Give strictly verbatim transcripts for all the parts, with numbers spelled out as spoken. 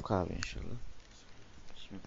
Oku abi inşallah. Bismillah.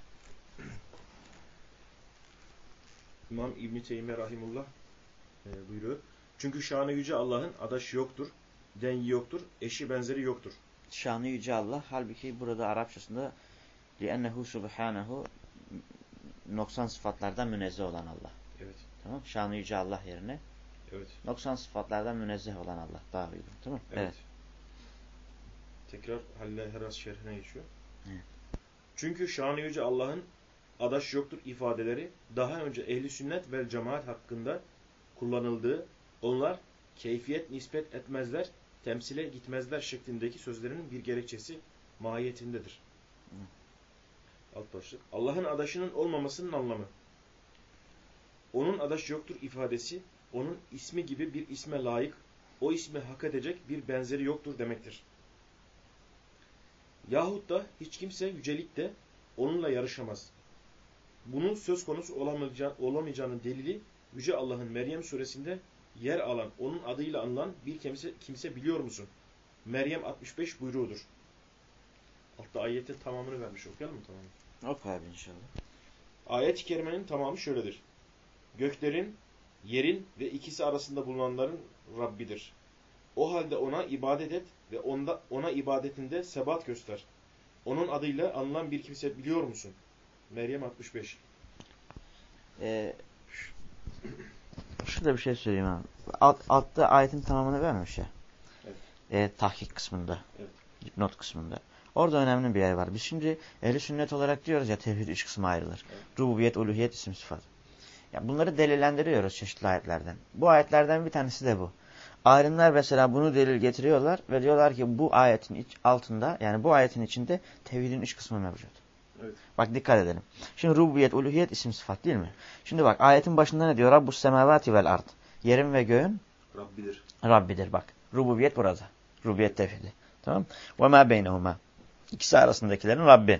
İmam İbn-i Teymiye Rahimullah e, buyuruyor. Çünkü şanı yüce Allah'ın adaşı yoktur, dengi yoktur, eşi benzeri yoktur. Şanı yüce Allah. Halbuki burada Arapçasında لِأَنَّهُ سُبْحَانَهُ noksan sıfatlardan münezzeh olan Allah. Evet. Tamam. Şanı yüce Allah yerine evet. noksan sıfatlardan münezzeh olan Allah. Daha uygun. Tamam. Evet. evet. Tekrar Halil Heras şerhine geçiyor. Evet. Çünkü şanı yüce Allah'ın adaş yoktur ifadeleri daha önce ehli sünnet ve cemaat hakkında kullanıldığı, onlar keyfiyet nispet etmezler, temsile gitmezler şeklindeki sözlerinin bir gerekçesi mahiyetindedir. Evet. Alt başlık. Allah'ın adaşının olmamasının anlamı. Onun adaş yoktur ifadesi, onun ismi gibi bir isme layık, o ismi hak edecek bir benzeri yoktur demektir. Yahut da hiç kimse yücelikte onunla yarışamaz. Bunun söz konusu olamayacağı, olamayacağının delili Yüce Allah'ın Meryem suresinde yer alan, onun adıyla anılan bir kimse, kimse biliyor musun? Meryem altmış beş buyruğudur. Altta ayetin tamamını vermiş. Okuyalım mı tamamını? Oku abi inşallah. Ayet-i kerimenin tamamı şöyledir. Göklerin, yerin ve ikisi arasında bulunanların Rabbidir. O halde ona ibadet et ve onda, ona ibadetinde sebat göster. Onun adıyla anılan bir kimse biliyor musun? Meryem altmış beş. Ee, şurada bir şey söyleyeyim abi. Alt, altta ayetin tamamını vermiş ya. Evet. Ee, tahkik kısmında. Evet. Not kısmında. Orada önemli bir yer var. Biz şimdi ehli sünnet olarak diyoruz ya tevhid üç kısma ayrılır. Evet. Rububiyet, uluhiyet, isim, sıfat. Ya bunları delillendiriyoruz çeşitli ayetlerden. Bu ayetlerden bir tanesi de bu. Alimler mesela bunu delil getiriyorlar ve diyorlar ki bu ayetin iç, altında yani bu ayetin içinde tevhidin üç kısmı mevcut. Evet. Bak dikkat edelim. Şimdi rububiyet, uluhiyet, isim, sıfat değil mi? Şimdi bak ayetin başında ne diyor? Rabbus semavati vel ard. Yerin ve göğün Rabbidir. Rabbidir bak. Rububiyet burada. Rububiyet tevhidi. Tamam? Ve ma beynehuma. İkisi arasındakilerin Rabbi.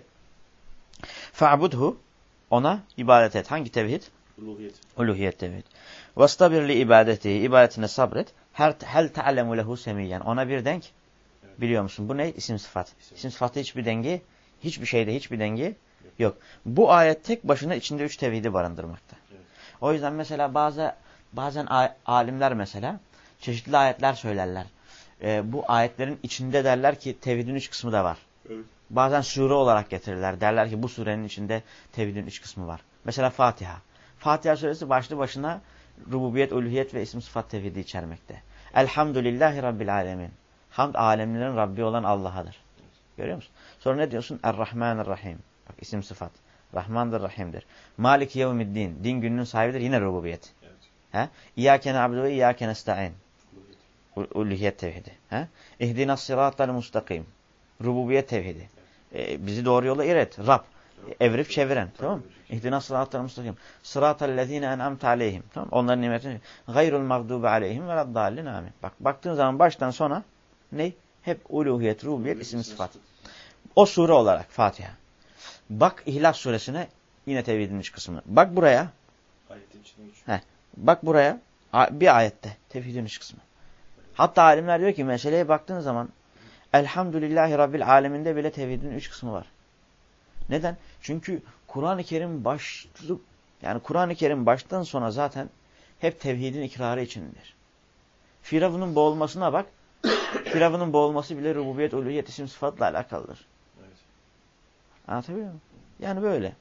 Fa'budhu. Ona ibadet et. Hangi tevhid? Uluhiyet. Uluhiyet tevhid. Vastabir li ibadeti. İbadetine sabret. Her hel ta'lemu lehu semiyyen. Ona bir denk. Evet. Biliyor musun? Bu ne? İsim sıfat. İsim, İsim sıfatı hiçbir dengi, hiçbir şeyde hiçbir dengi yok. yok. Bu ayet tek başına içinde üç tevhidi barındırmakta. Evet. O yüzden mesela bazı bazen alimler mesela çeşitli ayetler söylerler. Ee, bu ayetlerin içinde derler ki tevhidin üç kısmı da var. Evet. Bazen sure olarak getirirler. Derler ki bu surenin içinde tevhidin üç kısmı var. Mesela Fatiha. Fatiha suresi başlı başına rububiyet, uluhiyet ve isim sıfat tevhidi içermekte. Elhamdülillahi Rabbil alemin. Hamd alemlerin Rabbi olan Allah'adır. Görüyor musun? Sonra ne diyorsun? Er-Rahmanir-Rahim. Bak isim sıfat. Rahmandır, Rahim'dir. Malik yevmiddin. Din gününün sahibidir. Yine rububiyet. Evet. He? İyyâke na'budu ve iyyâke nesta'in. Uluhiyet tevhidi. He? İhdinas sıratal mustakim. Rububiyet tevhidi. Evet. Ee, bizi doğru yola iret. Rab. Evet. Evrip çeviren. Evet. Tamam mı? İhdinas sıratal mustakim. Sıratal lezîne en'amte aleyhim. Tamam. Onların nimetini. Gayrul mağdubi aleyhim ve raddallin amin. Bak baktığın zaman baştan sona ne? Hep uluhiyet, rububiyet, isim sıfat. O sure olarak Fatiha. Bak İhlas suresine yine tevhidin üç kısmı. Bak buraya. Ayetin içinde üç. Heh. Bak buraya. Bir ayette tevhidin üç kısmı. Hatta alimler diyor ki meseleye baktığın zaman Elhamdülillahi Rabbil aleminde bile tevhidin üç kısmı var. Neden? Çünkü Kur'an-ı Kerim başlık yani Kur'an-ı Kerim baştan sona zaten hep tevhidin ikrarı içindir. Firavun'un boğulmasına bak. Firavun'un boğulması bile rububiyet, uluhiyet, isim sıfatla alakalıdır. Evet. Anlatabiliyor muyum? Yani böyle.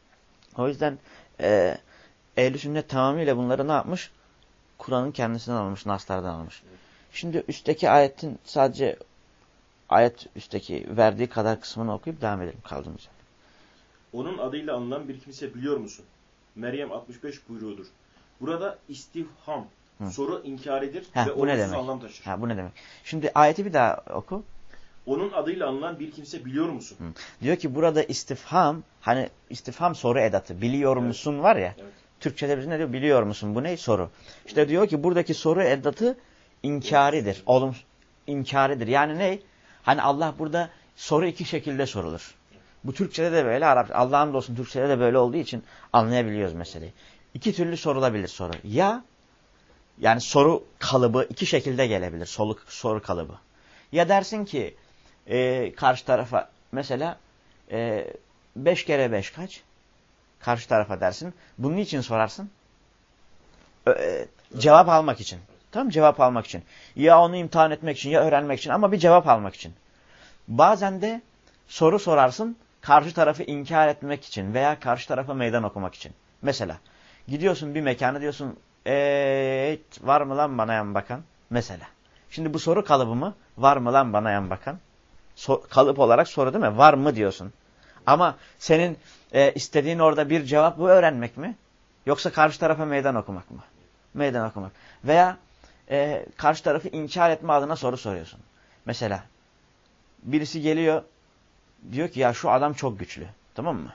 O yüzden e, ehl-i sünnet tamamıyla bunları ne yapmış? Kur'an'ın kendisinden almış, naslardan almış. Evet. Şimdi üstteki ayetin sadece ayet üstteki verdiği kadar kısmını okuyup devam edelim kaldığımız yerden. Onun adıyla anılan bir kimse biliyor musun? Meryem altmış beş buyruğudur. Burada istifham, Hı. soru inkaridir Heh, ve olumsuz anlam taşır. Ha, bu ne demek? Şimdi ayeti bir daha oku. Onun adıyla anılan bir kimse biliyor musun? Hı. Diyor ki burada istifham, hani istifham soru edatı. Biliyor evet. musun var ya. Evet. Türkçe'de biz ne diyor? Biliyor musun? Bu ne? Soru. İşte diyor ki buradaki soru edatı inkaridir. Olum inkaridir. Yani ne? Hani Allah burada soru iki şekilde sorulur. Bu Türkçe'de de böyle, Arap Allah'ın olsun Türkçe'de de böyle olduğu için anlayabiliyoruz meseleyi. İki türlü sorulabilir soru. Ya yani soru kalıbı iki şekilde gelebilir. Soru, soru kalıbı. Ya dersin ki e, karşı tarafa mesela e, beş kere beş kaç? Karşı tarafa dersin. Bunun için sorarsın? E, cevap almak için. Tamam, cevap almak için. Ya onu imtihan etmek için ya öğrenmek için ama bir cevap almak için. Bazen de soru sorarsın karşı tarafı inkar etmek için veya karşı tarafa meydan okumak için. Mesela gidiyorsun bir mekana diyorsun eee var mı lan bana yan bakan? Mesela. Şimdi bu soru kalıbı mı? Var mı lan bana yan bakan? So kalıp olarak soru değil mi? Var mı diyorsun. Ama senin e, istediğin orada bir cevap bu öğrenmek mi? Yoksa karşı tarafa meydan okumak mı? Meydan okumak. Veya e, karşı tarafı inkar etme adına soru soruyorsun. Mesela birisi geliyor diyor ki ya şu adam çok güçlü. Tamam mı?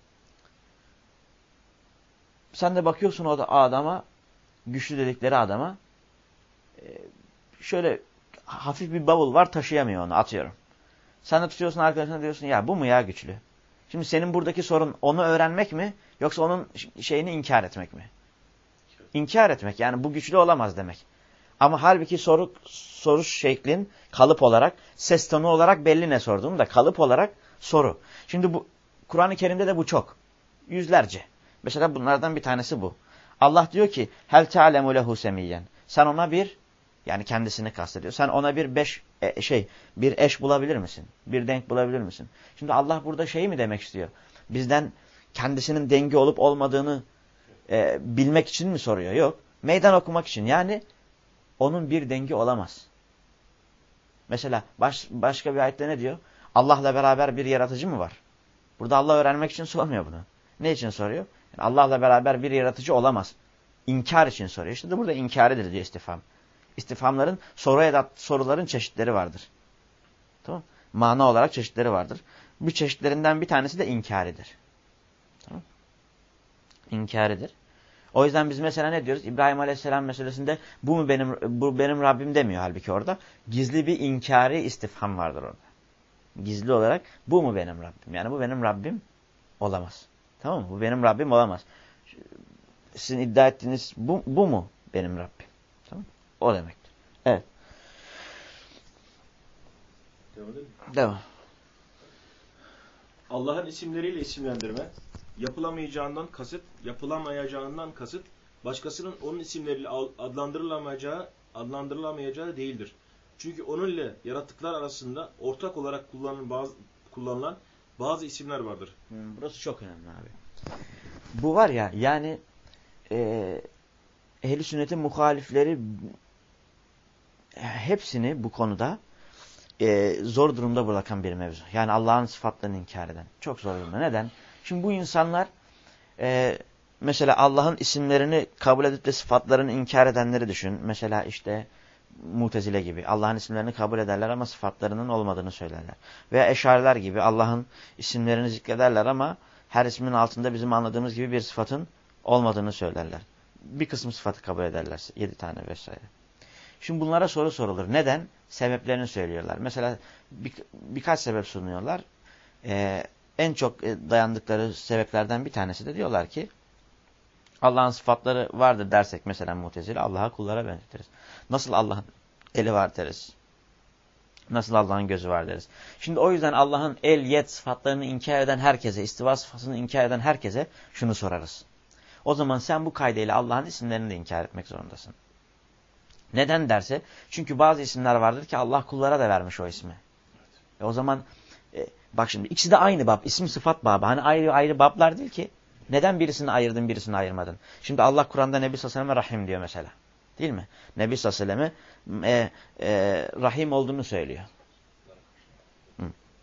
Sen de bakıyorsun o da adama, güçlü dedikleri adama e, şöyle hafif bir bavul var, taşıyamıyor onu, atıyorum. Sen de tutuyorsun arkadaşına diyorsun ya bu mu ya güçlü? Şimdi senin buradaki sorun onu öğrenmek mi yoksa onun şeyini inkar etmek mi? İnkar etmek, yani bu güçlü olamaz demek. Ama halbuki soru soruş şeklin kalıp olarak, ses tonu olarak belli ne sorduğum da kalıp olarak soru. Şimdi bu Kur'an-ı Kerim'de de bu çok. Yüzlerce. Mesela bunlardan bir tanesi bu. Allah diyor ki hel ta'lemu lehu semiyyen. Sen ona bir, yani kendisini kastediyor. Sen ona bir beş e, şey bir eş bulabilir misin? Bir denk bulabilir misin? Şimdi Allah burada şey mi demek istiyor? Bizden kendisinin dengi olup olmadığını e, bilmek için mi soruyor? Yok. Meydan okumak için. Yani onun bir dengi olamaz. Mesela baş, başka bir ayette ne diyor? Allah'la beraber bir yaratıcı mı var? Burada Allah öğrenmek için sormuyor bunu. Ne için soruyor? Yani Allah'la beraber bir yaratıcı olamaz. İnkar için soruyor. İşte de burada inkaridir diyor istifham. İstifhamların soru edat, soruların çeşitleri vardır. Tamam? Mana olarak çeşitleri vardır. Bu çeşitlerinden bir tanesi de inkaridir. Tamam? İnkaridir. O yüzden biz mesela ne diyoruz? İbrahim Aleyhisselam meselesinde bu mu benim bu benim Rabbim demiyor halbuki orada. Gizli bir inkari istifham vardır orada. Gizli olarak bu mu benim Rabbim? Yani bu benim Rabbim olamaz. Tamam mı? Bu benim Rabbim olamaz. Sizin iddia ettiğiniz bu, bu mu benim Rabbim? Tamam mı? O demektir. Evet. Devam edelim. Devam. Allah'ın isimleriyle isimlendirme, yapılamayacağından kasıt, yapılamayacağından kasıt, başkasının onun isimleriyle adlandırılamayacağı, adlandırılamayacağı değildir. Çünkü onun ile yaratıklar arasında ortak olarak kullanılan bazı, kullanılan bazı isimler vardır. Hmm, burası çok önemli abi. Bu var ya, yani e, ehl-i sünnetin muhalifleri hepsini bu konuda e, zor durumda bırakan bir mevzu. Yani Allah'ın sıfatlarını inkar eden. Çok zor durumda. Neden? Şimdi bu insanlar e, mesela Allah'ın isimlerini kabul edip de sıfatlarını inkar edenleri düşün. Mesela işte Mutezile gibi. Allah'ın isimlerini kabul ederler ama sıfatlarının olmadığını söylerler. Veya Eşariler gibi Allah'ın isimlerini zikrederler ama her ismin altında bizim anladığımız gibi bir sıfatın olmadığını söylerler. Bir kısım sıfatı kabul ederler. Yedi tane vesaire. Şimdi bunlara soru sorulur. Neden? Sebeplerini söylüyorlar. Mesela bir, birkaç sebep sunuyorlar. Ee, en çok dayandıkları sebeplerden bir tanesi de diyorlar ki Allah'ın sıfatları vardır dersek mesela Mutezile Allah'a kullara benzetiriz. Nasıl Allah'ın eli var deriz. Nasıl Allah'ın gözü var deriz. Şimdi o yüzden Allah'ın el, yet sıfatlarını inkar eden herkese, istiva sıfatını inkar eden herkese şunu sorarız. O zaman sen bu kaydeyle Allah'ın isimlerini de inkar etmek zorundasın. Neden derse? Çünkü bazı isimler vardır ki Allah kullara da vermiş o ismi. E o zaman e, bak şimdi ikisi de aynı bab. İsim sıfat babı. Hani ayrı ayrı bablar değil ki. Neden birisini ayırdın birisini ayırmadın? Şimdi Allah Kur'an'da Nebi sallallahu aleyhi ve selleme Rahim diyor mesela. Değil mi? Nebi sallallahu aleyhi ve selleme e, e, Rahim olduğunu söylüyor. Hı.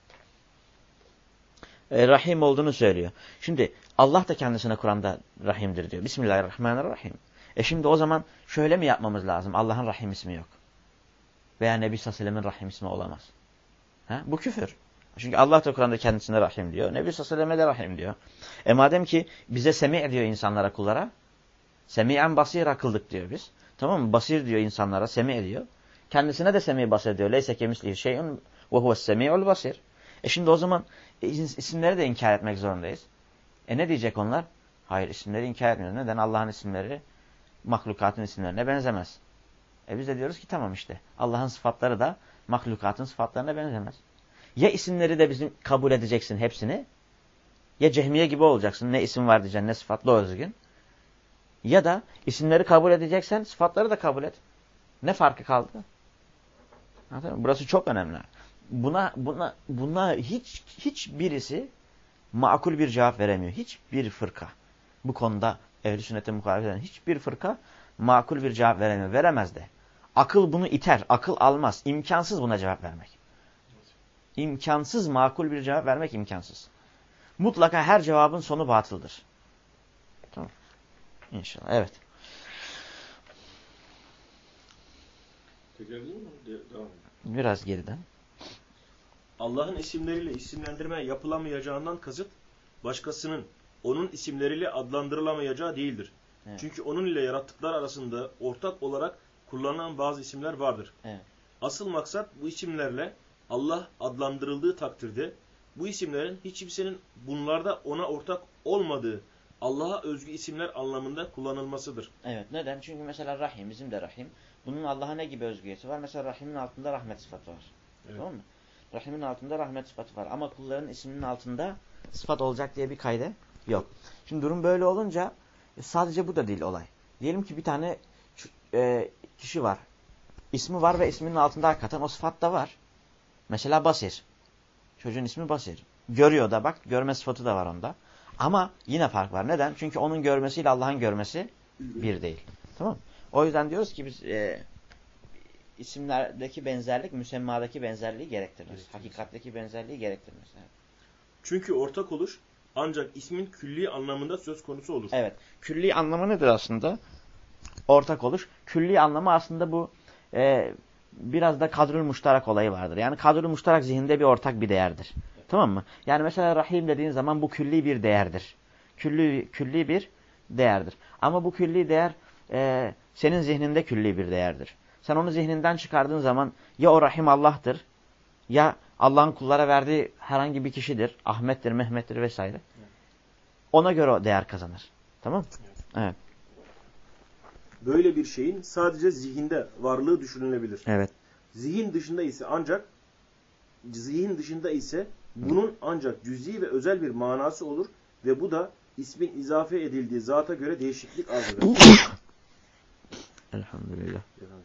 E, Rahim olduğunu söylüyor. Şimdi Allah da kendisine Kur'an'da Rahim'dir diyor. Bismillahirrahmanirrahim. E şimdi o zaman şöyle mi yapmamız lazım? Allah'ın Rahim ismi yok. Veya Nebi sallallahu aleyhi ve sellemin Rahim ismi olamaz. Ha? Bu küfür. Çünkü Allah da Kur'an'da kendisine Rahim diyor. Nebi sallallahu aleyhi ve selleme de Rahim diyor. E madem ki bize semi' diyor insanlara, kullara. Semi'en basir akıldık diyor biz. Tamam mı? Basir diyor insanlara, semi' diyor. Kendisine de semi' basir diyor. Leyse kemislihi şey'un ve huves semi'ul basir. E şimdi o zaman e, isimleri de inkar etmek zorundayız. E ne diyecek onlar? Hayır, isimleri inkar etmiyoruz. Neden? Allah'ın isimleri mahlukatın isimlerine benzemez. E biz de diyoruz ki tamam işte. Allah'ın sıfatları da mahlukatın sıfatlarına benzemez. Ya isimleri de bizim kabul edeceksin hepsini. Ya Cehmiye gibi olacaksın. Ne isim var diyeceksin, ne sıfatlı o özgün. Ya da isimleri kabul edeceksen sıfatları da kabul et. Ne farkı kaldı? Burası çok önemli. Buna buna buna hiç hiç birisi makul bir cevap veremiyor. Hiçbir fırka. Bu konuda ehl-i sünnete muhalefet eden hiçbir fırka makul bir cevap veremiyor. Veremez de. Akıl bunu iter. Akıl almaz. İmkansız buna cevap vermek. İmkansız makul bir cevap vermek imkansız. Mutlaka her cevabın sonu batıldır. Tamam. İnşallah. Evet. Tekrar edeyim mi? De- devam edelim. Biraz geriden. Allah'ın isimleriyle isimlendirme yapılamayacağından kasıt başkasının onun isimleriyle adlandırılamayacağı değildir. Evet. Çünkü onun ile yarattıklar arasında ortak olarak kullanılan bazı isimler vardır. Evet. Asıl maksat bu isimlerle Allah adlandırıldığı takdirde bu isimlerin hiç kimsenin bunlarda ona ortak olmadığı Allah'a özgü isimler anlamında kullanılmasıdır. Evet. Neden? Çünkü mesela Rahim, bizim de Rahim. Bunun Allah'a ne gibi özgüyesi var? Mesela Rahim'in altında rahmet sıfatı var. Evet. Tamam mı? Rahim'in altında rahmet sıfatı var. Ama kulların isminin altında sıfat olacak diye bir kaydı yok. Şimdi durum böyle olunca sadece bu da değil olay. Diyelim ki bir tane e, kişi var. İsmi var ve isminin altında hakikaten o sıfat da var. Mesela Basir. Çocuğun ismi Basir. Görüyor da bak, görme sıfatı da var onda. Ama yine fark var. Neden? Çünkü onun görmesiyle Allah'ın görmesi bir değil. Tamam mı? O yüzden diyoruz ki biz e, isimlerdeki benzerlik müsemmadaki benzerliği gerektirmez. Evet, hakikatteki benzerliği gerektirmez. Evet. Çünkü ortak oluş ancak ismin külli anlamında söz konusu olur. Evet. Külli anlamı nedir aslında? Ortak oluş. Külli anlamı aslında bu e, biraz da kadrül muştarak olayı vardır. Yani kadrül muştarak zihinde bir ortak bir değerdir. Evet. Tamam mı? Yani mesela Rahim dediğin zaman bu külli bir değerdir. Külli, külli bir değerdir. Ama bu külli değer e, senin zihninde külli bir değerdir. Sen onu zihninden çıkardığın zaman ya o Rahim Allah'tır ya Allah'ın kullara verdiği herhangi bir kişidir. Ahmet'tir, Mehmet'tir vesaire. Ona göre o değer kazanır. Tamam? Evet. Böyle bir şeyin sadece zihinde varlığı düşünülebilir. Evet. Zihin dışında ise ancak zihin dışında ise bunun ancak cüz'i ve özel bir manası olur ve bu da ismin izafe edildiği zata göre değişiklik arz eder. Elhamdülillah.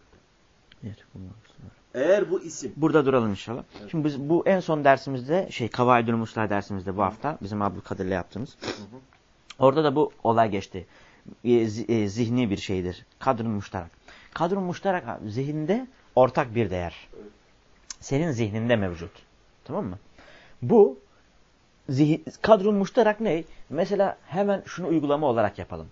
Eğer bu isim. Burada duralım inşallah. Evet. Şimdi biz bu en son dersimizde şey Kavaidül Muslah dersimizde bu hafta bizim Abdülkadir'le yaptığımız. Hı hı. Orada da bu olay geçti. Zihni bir şeydir. Kadr-ı muştarak. Kadr-ı muştarak zihinde ortak bir değer. Evet. Senin zihninde mevcut. Tamam mı? Bu zihin, kadr-ı muştarak ne? Mesela hemen şunu uygulama olarak yapalım.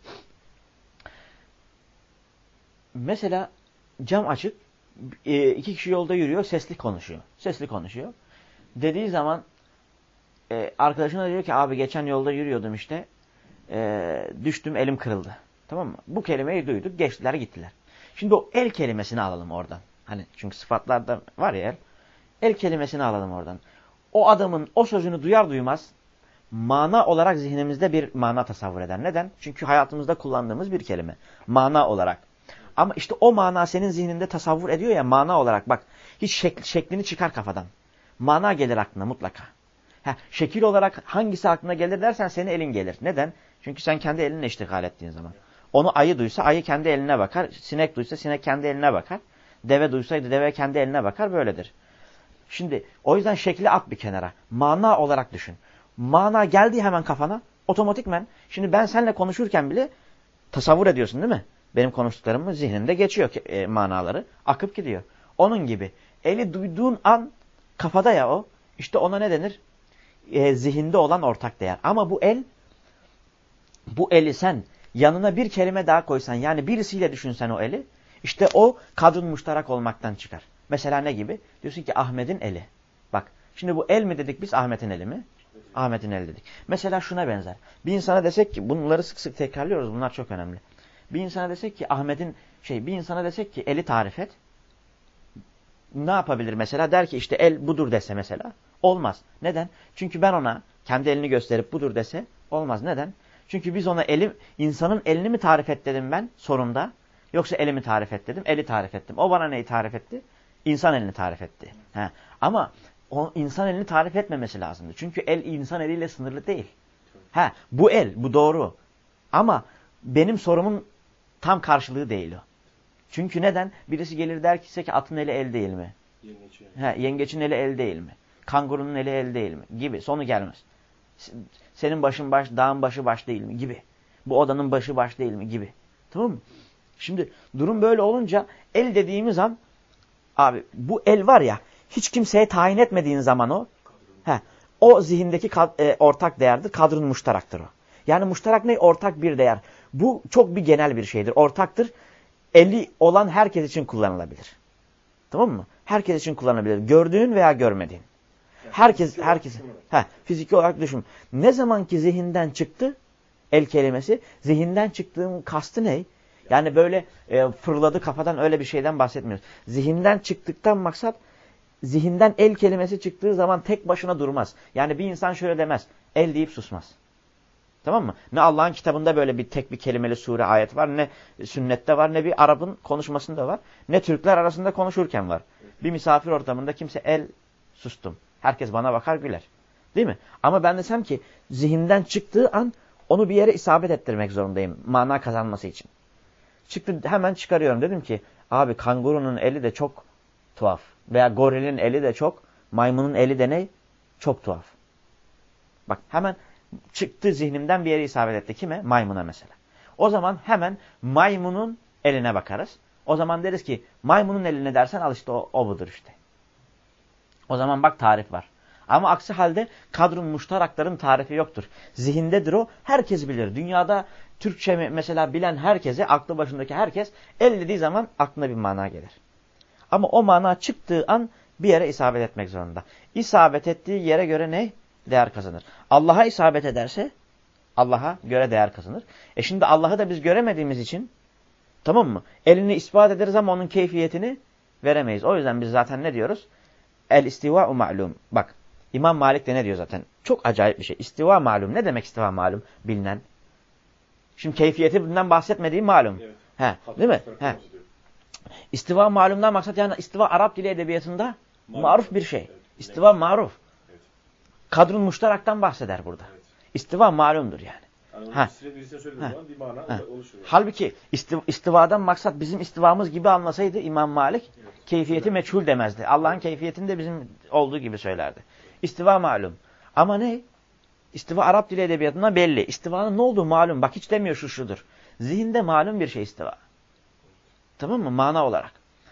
Mesela cam açık, iki kişi yolda yürüyor, sesli konuşuyor. Sesli konuşuyor. Dediği zaman e, arkadaşına diyor ki abi geçen yolda yürüyordum işte, e, düştüm elim kırıldı. Tamam mı? Bu kelimeyi duyduk, geçtiler gittiler. Şimdi o el kelimesini alalım oradan. Hani çünkü sıfatlarda var ya el. El kelimesini alalım oradan. O adamın o sözünü duyar duymaz mana olarak zihnimizde bir mana tasavvur eder. Neden? Çünkü hayatımızda kullandığımız bir kelime. Mana olarak. Ama işte o mana senin zihninde tasavvur ediyor ya mana olarak. Bak hiç şekl, şeklini çıkar kafadan. Mana gelir aklına mutlaka. Ha, şekil olarak hangisi aklına gelir dersen senin elin gelir. Neden? Çünkü sen kendi elinle iştigal ettiğin zaman. Onu ayı duysa ayı kendi eline bakar. Sinek duysa sinek kendi eline bakar. Deve duysaydı deve kendi eline bakar. Böyledir. Şimdi o yüzden şekli at bir kenara. Mana olarak düşün. Mana geldi hemen kafana. Otomatikmen. Şimdi ben seninle konuşurken bile tasavvur ediyorsun değil mi? Benim konuştuklarımın zihninde geçiyor e, manaları. Akıp gidiyor. Onun gibi. Eli duyduğun an kafada ya o. İşte ona ne denir? E, zihinde olan ortak değer. Ama bu el, bu eli sen yanına bir kelime daha koysan, yani birisiyle düşünsen o eli, işte o kadın muştarak olmaktan çıkar. Mesela ne gibi? Diyorsun ki Ahmet'in eli. Bak şimdi bu el mi dedik biz, Ahmet'in eli mi? Ahmet'in eli dedik. Mesela şuna benzer. Bir insana desek ki, bunları sık sık tekrarlıyoruz, bunlar çok önemli. Bir insana desek ki Ahmet'in şey, bir insana desek ki eli tarif et. Ne yapabilir mesela? Der ki işte el budur dese mesela. Olmaz. Neden? Çünkü ben ona kendi elini gösterip budur dese olmaz. Neden? Çünkü biz ona elim, insanın elini mi tarif et dedim ben sorumda. Yoksa elimi tarif et dedim. Eli tarif ettim. O bana neyi tarif etti? İnsan elini tarif etti. He. Ama O insan elini tarif etmemesi lazımdı. Çünkü el insan eliyle sınırlı değil. Ha, bu el, bu doğru. Ama benim sorumun tam karşılığı değil o. Çünkü neden? Birisi gelir der ki, ki atın eli el değil mi? Yengeç yani. Ha, yengeçin eli el değil mi? Kangurunun eli el değil mi? Gibi. Sonu gelmez. Senin başın baş, dağın başı baş değil mi? Gibi. Bu odanın başı baş değil mi? Gibi. Tamam mı? Şimdi durum böyle olunca el dediğimiz an, abi bu el var ya, hiç kimseye tayin etmediğin zaman o, he, o zihindeki kad, e, ortak değerdir. Kadrun muştaraktır o. Yani muştarak ne? Ortak bir değer. Bu çok bir genel bir şeydir. Ortaktır. Eli olan herkes için kullanılabilir. Tamam mı? Herkes için kullanılabilir. Gördüğün veya görmediğin. Herkes, herkes, he, fiziki olarak düşün. Ne zaman ki zihinden çıktı el kelimesi, zihinden çıktığım kastı ne? Yani böyle e, fırladı kafadan, öyle bir şeyden bahsetmiyoruz. Zihinden çıktıktan maksat, zihinden el kelimesi çıktığı zaman tek başına durmaz. Yani bir insan şöyle demez, el deyip susmaz. Tamam mı? Ne Allah'ın kitabında böyle bir tek bir kelimeli sure ayet var, ne sünnette var, ne bir Arap'ın konuşmasında var, ne Türkler arasında konuşurken var. Bir misafir ortamında kimse el sustum. Herkes bana bakar güler. Değil mi? Ama ben desem ki zihinden çıktığı an onu bir yere isabet ettirmek zorundayım mana kazanması için. Çıktı, hemen çıkarıyorum. Dedim ki abi kangurunun eli de çok tuhaf. Veya gorilin eli de çok, maymunun eli de ne? Çok tuhaf. Bak hemen çıktı zihnimden, bir yere isabet etti. Kime? Maymuna mesela. O zaman hemen maymunun eline bakarız. O zaman deriz ki maymunun eline dersen al işte o, o budur işte. O zaman bak tarif var. Ama aksi halde kadrun muştarakların tarifi yoktur. Zihindedir o. Herkes bilir. Dünyada Türkçe mesela bilen herkese, aklı başındaki herkes el dediği zaman aklına bir mana gelir. Ama o mana çıktığı an bir yere isabet etmek zorunda. İsabet ettiği yere göre ne? Değer kazanır. Allah'a isabet ederse Allah'a göre değer kazanır. E şimdi Allah'ı da biz göremediğimiz için, tamam mı? Elini ispat ederiz ama onun keyfiyetini veremeyiz. O yüzden biz zaten ne diyoruz? El istiva'u ma'lum. Bak İmam Malik de ne diyor zaten? Çok acayip bir şey. İstiva malum. Ne demek istiva malum? Bilinen. Şimdi keyfiyeti bundan bahsetmediği malum. Evet. He, değil mi? He. İstiva malumdan maksat yani istiva Arap dili edebiyatında maruf, maruf bir şey. Evet. İstiva maruf. Evet. Kadrun muştaraktan bahseder burada. Evet. İstiva malumdur yani. Yani ha. Bir mana oluşuyor. Halbuki istiv istivadan maksat bizim istivamız gibi anlasaydı İmam Malik, evet, keyfiyeti meçhul demezdi. Allah'ın keyfiyetini de bizim olduğu gibi söylerdi. İstiva malum. Ama ne? İstiva Arap dili edebiyatında belli. İstivanın ne olduğu malum. Bak hiç demiyor şu şudur. Zihinde malum bir şey istiva. Tamam mı? Mana olarak.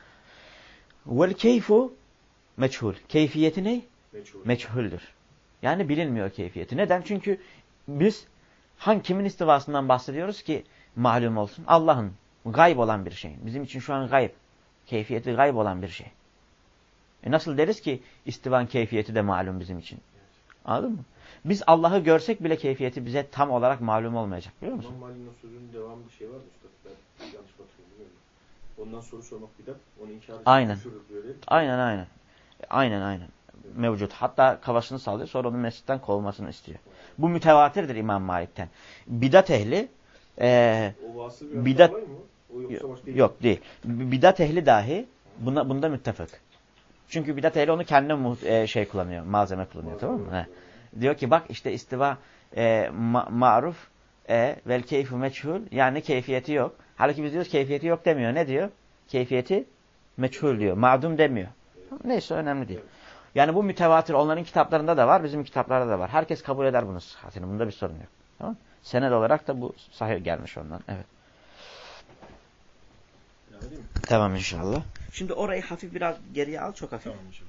Vel keyfu meçhul. Keyfiyeti ne? Meçhul. Meçhuldür. Yani bilinmiyor keyfiyeti. Neden? Çünkü biz hangi kimin istivasından bahsediyoruz ki malum olsun? Allah'ın gayb olan bir şey. Bizim için şu an gayb. Keyfiyeti gayb olan bir şey. E nasıl deriz ki istivan keyfiyeti de malum bizim için? Anladın mı? Biz Allah'ı görsek bile keyfiyeti bize tam olarak malum olmayacak. Biliyor musun? İmam Malik'in sözünün devamı bir şey var mı usta? Ben yanlış hatırlıyorum. Ondan soru sormak bir de onu inkar edip aynen. Böyle. Aynen aynen. Aynen aynen. Evet. Mevcut. Hatta kafasını sallıyor, sonra onun mescitten kovulmasını istiyor. Evet. Bu mütevatirdir İmam Malik'ten. Bidat ehli e, o bidat mı? O yoksa baş değil. Yok değil. Bidat ehli dahi buna, bunda müttefık. Çünkü bidat ehli onu kendine e, şey kullanıyor, malzeme kullanıyor, malzeme tamam mı? He. Diyor ki bak işte istiva e, ma maruf e, vel keyfu meçhul, yani keyfiyeti yok. Halbuki biz diyoruz keyfiyeti yok demiyor. Ne diyor? Keyfiyeti meçhul diyor. Ma'dum demiyor. Evet. Neyse önemli değil. Evet. Yani bu mütevatir onların kitaplarında da var, bizim kitaplarda da var. Herkes kabul eder bunu sıhhatini. Bunda bir sorun yok. Tamam? Sened olarak da bu sahih gelmiş ondan. Evet. Tamam inşallah. Şimdi orayı hafif biraz geriye al, çok hafif. Tamam inşallah.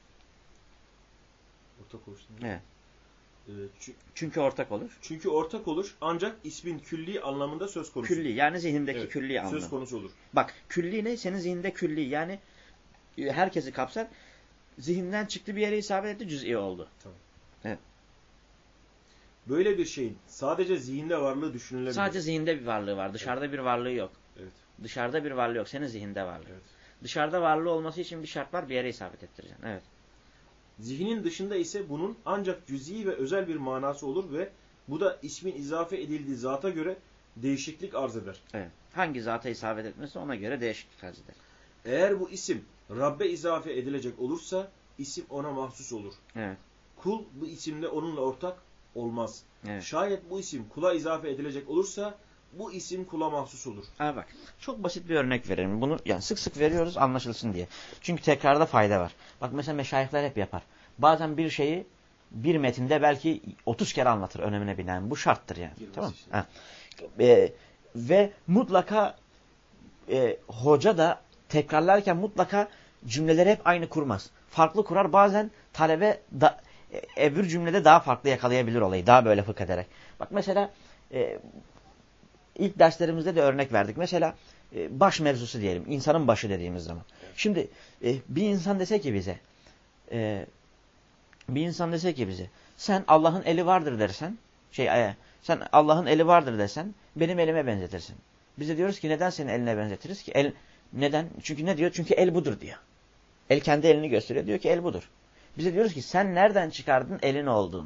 Ortak olsun. Evet. Ee, çünkü, çünkü ortak olur. Çünkü ortak olur ancak ismin külli anlamında söz konusu. Külli yani zihindeki evet, külli anlamı. Söz konusu olur. Bak külli ne? Senin zihinde külli yani herkesi kapsar. Zihinden çıktı bir yere isabet etti, cüz'i oldu. Tamam. Evet. Böyle bir şeyin sadece zihinde varlığı düşünülebilir. Sadece zihinde bir varlığı var. Dışarıda evet, bir varlığı yok. Evet. Dışarıda bir varlığı yok. Senin zihinde varlığı. Evet. Dışarıda varlığı olması için bir şart var. Bir yere isabet ettireceksin. Evet. Zihnin dışında ise bunun ancak cüz'i ve özel bir manası olur ve bu da ismin izafe edildiği zata göre değişiklik arz eder. Evet. Hangi zata isabet etmesi ona göre değişiklik arz eder. Eğer bu isim Rabbe izafe edilecek olursa isim ona mahsus olur. Evet. Kul bu isimle onunla ortak olmaz. Evet. Şayet bu isim kula izafe edilecek olursa bu isim kula mahsus olur. Ha bak. Çok basit bir örnek verelim. Bunu yani sık sık veriyoruz anlaşılsın diye. Çünkü tekrarda fayda var. Bak mesela meşayihler hep yapar. Bazen bir şeyi bir metinde belki otuz kere anlatır önemine binaen. Bu şarttır yani. Girmesi tamam mı? Ee, ve mutlaka e, hoca da tekrarlarken mutlaka cümleleri hep aynı kurmaz. Farklı kurar. Bazen talebe da, e, öbür cümlede daha farklı yakalayabilir olayı. Daha böyle fıkh ederek. Bak mesela e, ilk derslerimizde de örnek verdik. Mesela e, baş mevzusu diyelim. İnsanın başı dediğimiz zaman. Evet. Şimdi e, bir insan dese ki bize e, bir insan dese ki bize sen Allah'ın eli vardır dersen şey e, sen Allah'ın eli vardır desen benim elime benzetirsin. Biz de diyoruz ki neden senin eline benzetiriz ki? El neden? Çünkü ne diyor? Çünkü el budur diyor. El kendi elini gösteriyor. Diyor ki el budur. Biz de diyoruz ki sen nereden çıkardın elin olduğunu?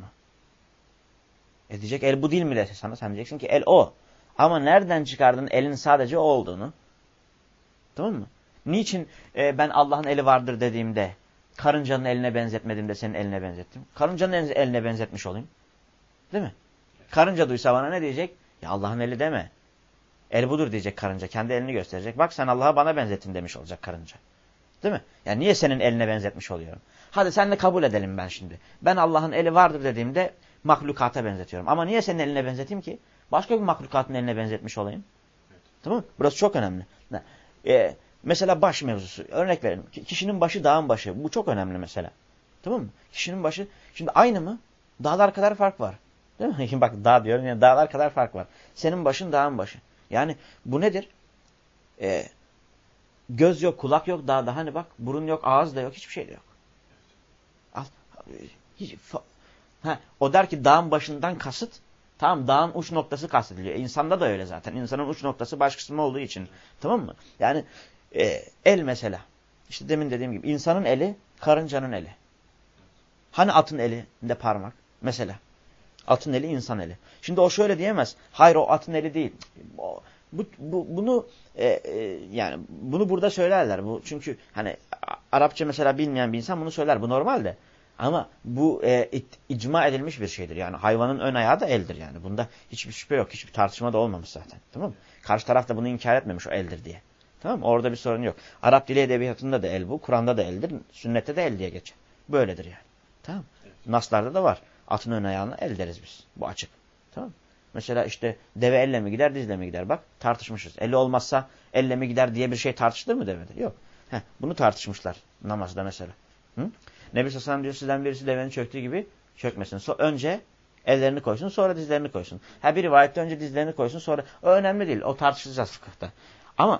E diyecek el bu değil mi dese sana? Sen diyeceksin ki el o. Ama nereden çıkardın elin sadece o olduğunu? Tamam mı? Niçin e, ben Allah'ın eli vardır dediğimde karıncanın eline benzetmedim de senin eline benzettim? Karıncanın eline benzetmiş olayım. Değil mi? Karınca duysa bana ne diyecek? Ya Allah'ın eli deme. El budur diyecek karınca. Kendi elini gösterecek. Bak sen Allah'a bana benzettin demiş olacak karınca. Değil mi? Yani niye senin eline benzetmiş oluyorum? Hadi seninle kabul edelim ben şimdi. Ben Allah'ın eli vardır dediğimde mahlukata benzetiyorum. Ama niye senin eline benzeteyim ki? Başka bir mahlukatın eline benzetmiş olayım. Evet. Tamam mı? Burası çok önemli. Ee, mesela baş mevzusu. Örnek verelim. Kişinin başı dağın başı. Bu çok önemli mesela. Tamam mı? Kişinin başı. Şimdi aynı mı? Dağlar kadar fark var. Değil mi? Şimdi bak dağ diyorum. Yani dağlar kadar fark var. Senin başın dağın başı. Yani bu nedir? Ee, göz yok, kulak yok dağda. Hani bak burun yok, ağız da yok. Hiçbir şey de yok. Al. Hiç, ha, o der ki dağın başından kasıt. Tamam dağın uç noktası kastediliyor. İnsanda da öyle zaten. İnsanın uç noktası baş kısmı olduğu için. Tamam mı? Yani e, el mesela. İşte demin dediğim gibi insanın eli karıncanın eli. Hani atın elinde parmak? Mesela. Atın eli insan eli. Şimdi o şöyle diyemez. Hayır o atın eli değil. O, bu, bu, bunu e, e, yani bunu burada söylerler. Bu çünkü hani Arapça mesela bilmeyen bir insan bunu söyler. Bu normal de. Ama bu e, icma edilmiş bir şeydir. Yani hayvanın ön ayağı da eldir yani. Bunda hiçbir şüphe yok. Hiçbir tartışma da olmamış zaten. Tamam mı? Karşı taraf da bunu inkar etmemiş o eldir diye. Tamam mı? Orada bir sorun yok. Arap dili edebiyatında da el bu. Kur'an'da da eldir. Sünnette de el diye geçer. Böyledir yani. Tamam mı? Evet. Naslarda da var. Atın ön ayağına el deriz biz. Bu açık. Tamam mı? Mesela işte deve elle mi gider dizle mi gider? Bak tartışmışız. Eli olmazsa elle mi gider diye bir şey tartışılır mı devede? Yok. Heh, bunu tartışmışlar namazda mesela. Hı? Nebi sallallahu aleyhi ve sellem diyor sizden birisi devenin çöktüğü gibi çökmesin. So önce ellerini koysun sonra dizlerini koysun. Her bir rivayette önce dizlerini koysun sonra. O önemli değil. O tartışılacağız fıkıhta. Ama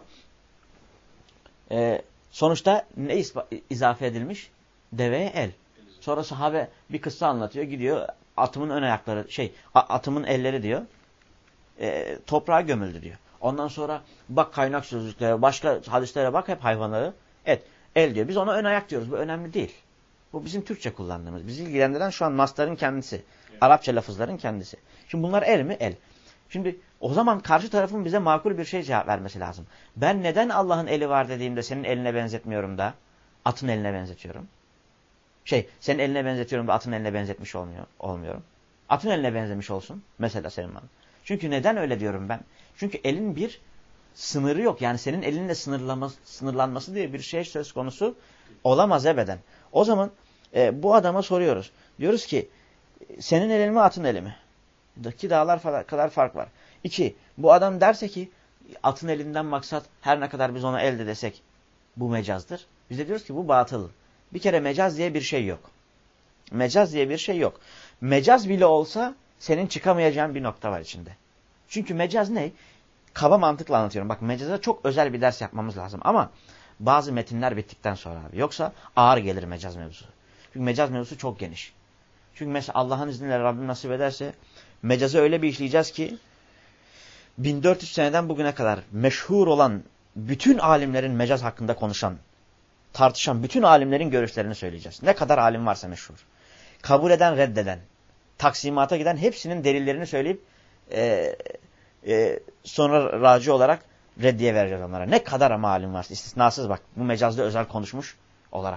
e, sonuçta ne izafe edilmiş? Deveye el. Sonra sahabe bir kıssa anlatıyor. Gidiyor atımın ön ayakları şey atımın elleri diyor. E, toprağa gömüldü diyor. Ondan sonra bak kaynak sözlüklere başka hadislere bak hep hayvanları et. El diyor. Biz ona ön ayak diyoruz. Bu önemli değil. Bu bizim Türkçe kullandığımız. Bizi ilgilendiren şu an masların kendisi. Evet. Arapça lafızların kendisi. Şimdi bunlar el mi? El. Şimdi o zaman karşı tarafın bize makul bir şey cevap vermesi lazım. Ben neden Allah'ın eli var dediğimde senin eline benzetmiyorum da atın eline benzetiyorum? Şey, senin eline benzetiyorum da atın eline benzetmiş olmuyor, olmuyorum. Atın eline benzemiş olsun. Mesela senin bana. Çünkü neden öyle diyorum ben? Çünkü elin bir sınırı yok. Yani senin elinle sınırlaması, sınırlanması diye bir şey söz konusu olamaz ebeden. O zaman e, bu adama soruyoruz. Diyoruz ki senin elin mi atın eli mi? Daki dağlar kadar fark var. İki, bu adam derse ki atın elinden maksat her ne kadar biz ona elde desek bu mecazdır. Biz de diyoruz ki bu batıl. Bir kere mecaz diye bir şey yok. Mecaz diye bir şey yok. Mecaz bile olsa senin çıkamayacağın bir nokta var içinde. Çünkü mecaz ne? Kaba mantıkla anlatıyorum. Bak mecaza çok özel bir ders yapmamız lazım. Ama bazı metinler bittikten sonra abi. Yoksa ağır gelir mecaz mevzusu. Çünkü mecaz mevzusu çok geniş. Çünkü mesela Allah'ın izniyle Rabbim nasip ederse mecazı öyle bir işleyeceğiz ki bin dört yüz seneden bugüne kadar meşhur olan bütün alimlerin mecaz hakkında konuşan, tartışan bütün alimlerin görüşlerini söyleyeceğiz. Ne kadar alim varsa meşhur. Kabul eden, reddeden, taksimata giden hepsinin delillerini söyleyip e, e, sonra raci olarak reddiye vereceğiz onlara. Ne kadar ama alim varsa istisnasız bak bu mecazda özel konuşmuş olarak.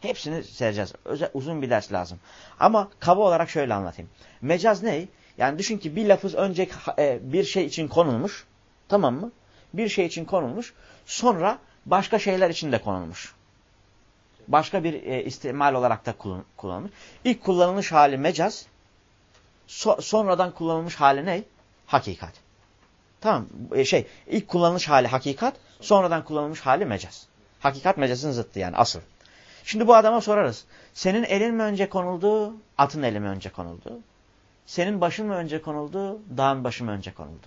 Hepsini sereceğiz. Özel, uzun bir ders lazım. Ama kaba olarak şöyle anlatayım. Mecaz ne? Yani düşün ki bir lafız önce e, bir şey için konulmuş. Tamam mı? Bir şey için konulmuş. Sonra başka şeyler için de konulmuş. Başka bir e, istimal olarak da kullan, kullanılmış. İlk kullanılmış hali mecaz. So, sonradan kullanılmış hali ne? Hakikat. Tamam. E, şey, ilk kullanılmış hali hakikat. Sonradan kullanılmış hali mecaz. Hakikat mecazın zıttı yani asıl. Şimdi bu adama sorarız. Senin elin mi önce konuldu? Atın eli mi önce konuldu? Senin başın mı önce konuldu? Dağın başı mı önce konuldu?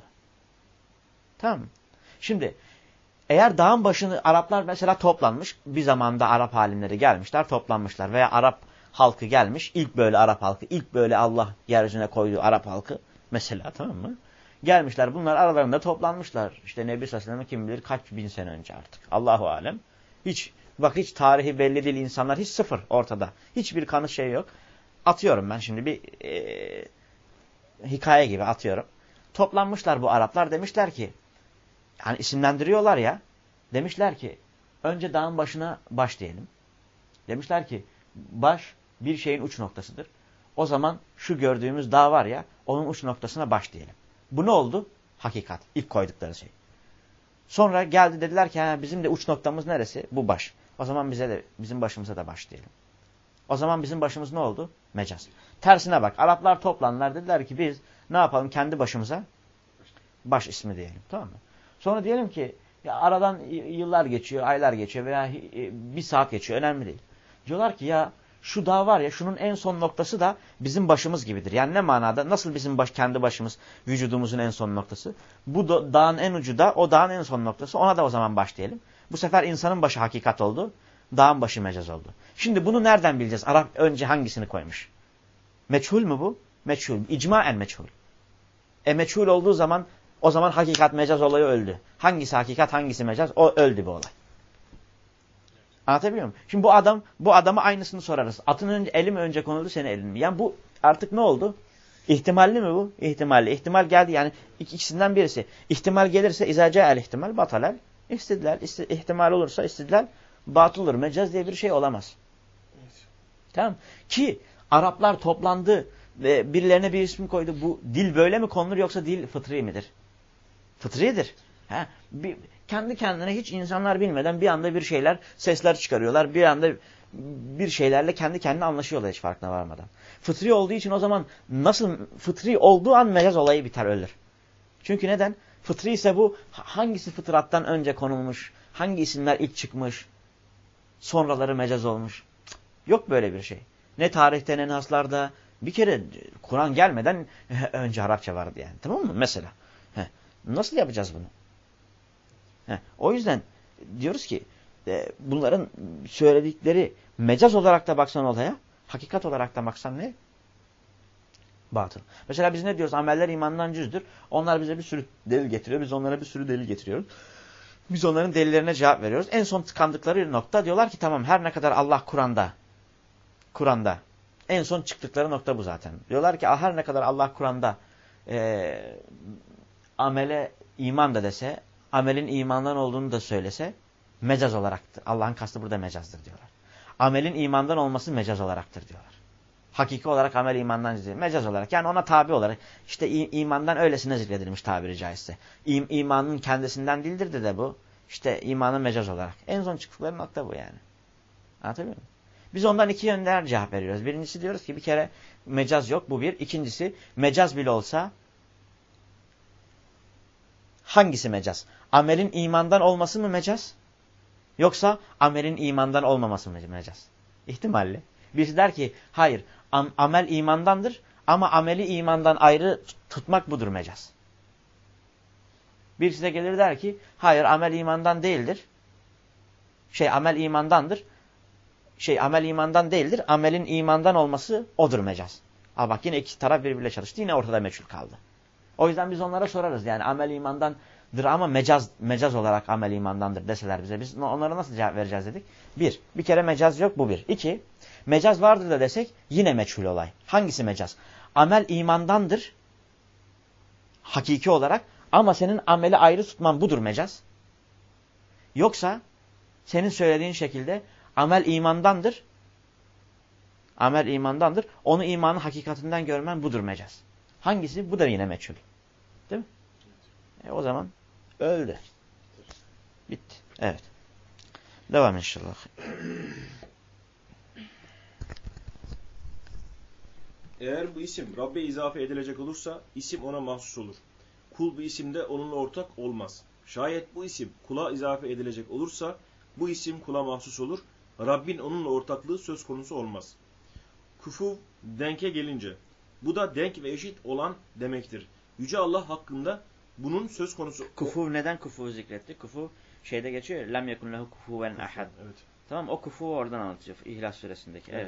Tamam mı? Şimdi eğer dağın başını Araplar mesela toplanmış. Bir zamanda Arap alimleri gelmişler, toplanmışlar. Veya Arap halkı gelmiş. İlk böyle Arap halkı. İlk böyle Allah yeryüzüne koyduğu Arap halkı. Mesela tamam mı? Gelmişler. Bunlar aralarında toplanmışlar. İşte Nebi Sallallahu Aleyhi ve Sellem kim bilir kaç bin sene önce artık. Allahu alem. Hiç bak hiç tarihi belli değil, insanlar hiç sıfır ortada. Hiçbir kanı şey yok. Atıyorum ben şimdi bir e, hikaye gibi atıyorum. Toplanmışlar bu Araplar, demişler ki yani isimlendiriyorlar ya. Demişler ki önce dağın başına baş diyelim. Demişler ki baş bir şeyin uç noktasıdır. O zaman şu gördüğümüz dağ var ya, onun uç noktasına baş diyelim. Bu ne oldu? Hakikat. İlk koydukları şey. Sonra geldi dediler ki bizim de uç noktamız neresi? Bu baş. O zaman bize de bizim başımıza da baş diyelim. O zaman bizim başımız ne oldu? Mecaz. Tersine bak. Araplar toplandılar, dediler ki biz ne yapalım? Kendi başımıza baş ismi diyelim. Tamam mı? Sonra diyelim ki ya aradan yıllar geçiyor, aylar geçiyor veya bir saat geçiyor. Önemli değil. Diyorlar ki ya şu dağ var ya, şunun en son noktası da bizim başımız gibidir. Yani ne manada? Nasıl bizim baş, kendi başımız vücudumuzun en son noktası? Bu da, dağın en ucu da o dağın en son noktası. Ona da o zaman baş diyelim. Bu sefer insanın başı hakikat oldu. Dağın başı mecaz oldu. Şimdi bunu nereden bileceğiz? Arap önce hangisini koymuş? Meçhul mu bu? Meçhul. İcmaen meçhul. E meçhul olduğu zaman o zaman hakikat mecaz olayı öldü. Hangisi hakikat, hangisi mecaz? O öldü bu olay. Anlatabiliyor muyum? Şimdi bu adam, bu adama aynısını sorarız. Atın önce, eli mi önce konuldu, senin elin mi? Yani bu artık ne oldu? İhtimalli mi bu? İhtimalli. İhtimal geldi yani ikisinden birisi. İhtimal gelirse izace el ihtimal, batalel. İstidlal. İsti, ihtimal olursa istidlal batıl olur. Mecaz diye bir şey olamaz. Evet. Tamam. Ki Araplar toplandı ve birilerine bir isim koydu. Bu dil böyle mi konulur yoksa dil fıtri midir? Fıtridir. Ha, bir, kendi kendine hiç insanlar bilmeden bir anda bir şeyler, sesler çıkarıyorlar. Bir anda bir şeylerle kendi kendine anlaşıyorlar hiç farkına varmadan. Fıtri olduğu için o zaman nasıl fıtri olduğu an mecaz olayı biter, ölür. Çünkü neden? Fıtri ise bu hangisi fıtrattan önce konulmuş, hangi isimler ilk çıkmış, sonraları mecaz olmuş. Yok böyle bir şey. Ne tarihte ne naslarda. Bir kere Kur'an gelmeden önce Arapça vardı yani. Tamam mı? Mesela. Heh. Nasıl yapacağız bunu? Heh. O yüzden diyoruz ki e, bunların söyledikleri mecaz olarak da baksan olaya, hakikat olarak da baksan ne? Batıl. Mesela biz ne diyoruz? Ameller imandan cüzdür. Onlar bize bir sürü delil getiriyor. Biz onlara bir sürü delil getiriyoruz. Biz onların delillerine cevap veriyoruz. En son tıkandıkları nokta diyorlar ki tamam her ne kadar Allah Kur'an'da Kur'an'da en son çıktıkları nokta bu zaten. Diyorlar ki her ne kadar Allah Kur'an'da e, amele iman da dese, amelin imandan olduğunu da söylese mecaz olaraktır. Allah'ın kastı burada mecazdır diyorlar. Amelin imandan olması mecaz olaraktır diyorlar. Hakiki olarak amel imandan değil, mecaz olarak. Yani ona tabi olarak işte imandan öylesine zikredilmiş tabiri caizse. İm, imanın kendisinden değildir de, de bu. İşte imanın mecaz olarak. En son çıktıkları nokta bu yani. Anlatabiliyor muyum? Biz ondan iki yönden cevap veriyoruz. Birincisi diyoruz ki bir kere mecaz yok, bu bir. İkincisi mecaz bile olsa hangisi mecaz? Amelin imandan olması mı mecaz? Yoksa amelin imandan olmaması mı mecaz? İhtimalli. Birisi der ki hayır am amel imandandır ama ameli imandan ayrı tutmak budur mecaz. Birisi de gelir der ki hayır amel imandan değildir. Şey amel imandandır. Şey amel imandan değildir. Amelin imandan olması odur mecaz. Aa bak yine iki taraf birbiriyle çalıştı. Yine ortada meçhul kaldı. O yüzden biz onlara sorarız. Yani amel imandandır ama mecaz mecaz olarak amel imandandır deseler bize. Biz onlara nasıl cevap vereceğiz dedik. Bir. Bir kere mecaz yok, bu bir. İki. Mecaz vardır da desek yine meçhul olay. Hangisi mecaz? Amel imandandır. Hakiki olarak. Ama senin ameli ayrı tutman budur mecaz. Yoksa senin söylediğin şekilde amel imandandır. Amel imandandır. Onu imanın hakikatinden görmen budur mecaz. Hangisi? Bu da yine meçhul. Değil mi? E, o zaman öldü. Bitti. Evet. Devam inşallah. Eğer bu isim Rabbe izafe edilecek olursa isim ona mahsus olur. Kul bu isimde onunla ortak olmaz. Şayet bu isim kula izafe edilecek olursa bu isim kula mahsus olur. Rabbin onunla ortaklığı söz konusu olmaz. Kufu denke gelince bu da denk ve eşit olan demektir. Yüce Allah hakkında bunun söz konusu... Kufu neden kufu zikretti? Kufu şeyde geçiyor. Lem yekun lehu kufuven ahad. Evet. Tamam, o kufu oradan anlatıyor. İhlas suresindeki. Evet. Evet.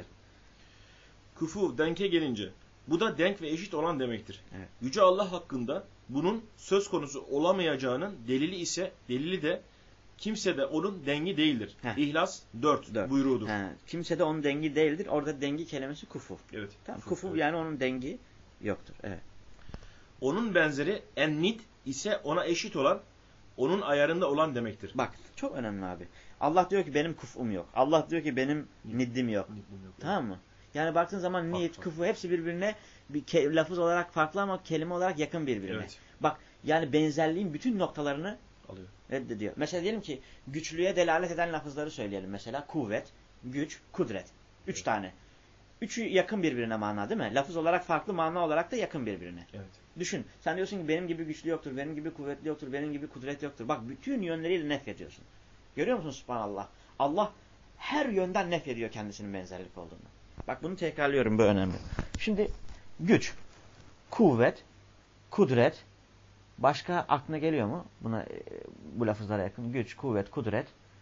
Kufu denke gelince bu da denk ve eşit olan demektir. Evet. Yüce Allah hakkında bunun söz konusu olamayacağının delili ise delili de kimse de onun dengi değildir. Heh. İhlas dört, dört. buyruğudur. He. Kimse de onun dengi değildir. Orada dengi kelimesi kufu. Evet. Tamam. Kufu, Kufu evet. yani onun dengi yoktur. Evet. Onun benzeri ennid ise ona eşit olan, onun ayarında olan demektir. Bak çok önemli abi. Allah diyor ki benim kufum yok. Allah diyor ki benim niddim yok. Niddim yok. Tamam mı? Yani baktığın zaman niyet, kufu hepsi birbirine bir ke- lafız olarak farklı ama kelime olarak yakın birbirine. Evet. Bak yani benzerliğin bütün noktalarını Alıyor. reddediyor. Mesela diyelim ki güçlüğe delalet eden lafızları söyleyelim. Mesela kuvvet, güç, kudret. Üç Evet. tane. Üçü yakın birbirine mana değil mi? Lafız olarak farklı, mana olarak da yakın birbirine. Evet. Düşün. Sen diyorsun ki benim gibi güçlü yoktur, benim gibi kuvvetli yoktur, benim gibi kudret yoktur. Bak bütün yönleriyle nefyediyorsun. Görüyor musun subhanallah? Allah her yönden nefyediyor kendisinin benzerlik olduğunu. Bak bunu tekrarlıyorum, bu önemli. Şimdi güç, kuvvet, kudret, başka aklına geliyor mu? Buna bu lafızlara yakın. Güç, kuvvet, kudret,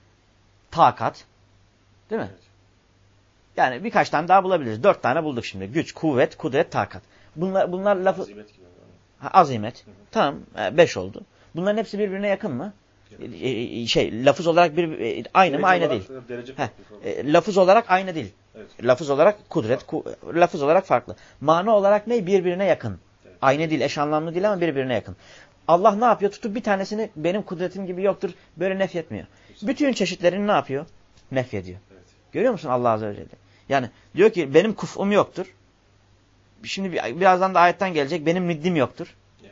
takat. Değil mi? Evet. Yani birkaç tane daha bulabiliriz. Dört tane bulduk şimdi. Güç, kuvvet, kudret, takat. Bunlar, bunlar lafı... Azimet gibi. Ha, azimet. Hı hı. Tamam. Beş oldu. Bunların hepsi birbirine yakın mı? Evet. Şey, lafız olarak bir, aynı derece mı? Aynı olarak, değil. Derece Heh, farklı. e, lafız olarak aynı değil. Evet. Lafız olarak kudret, ku, lafız olarak farklı. Mana olarak ne? Birbirine yakın. Evet. Aynı değil, eş anlamlı değil ama birbirine yakın. Allah ne yapıyor? Tutup bir tanesini benim kudretim gibi yoktur, böyle nefyetmiyor. Bütün çeşitlerini ne yapıyor? Nefyediyor. Evet. Görüyor musun Allah Azze ve Celle? Yani diyor ki benim kufum yoktur. Şimdi bir, birazdan da ayetten gelecek. Benim niddim yoktur. Evet.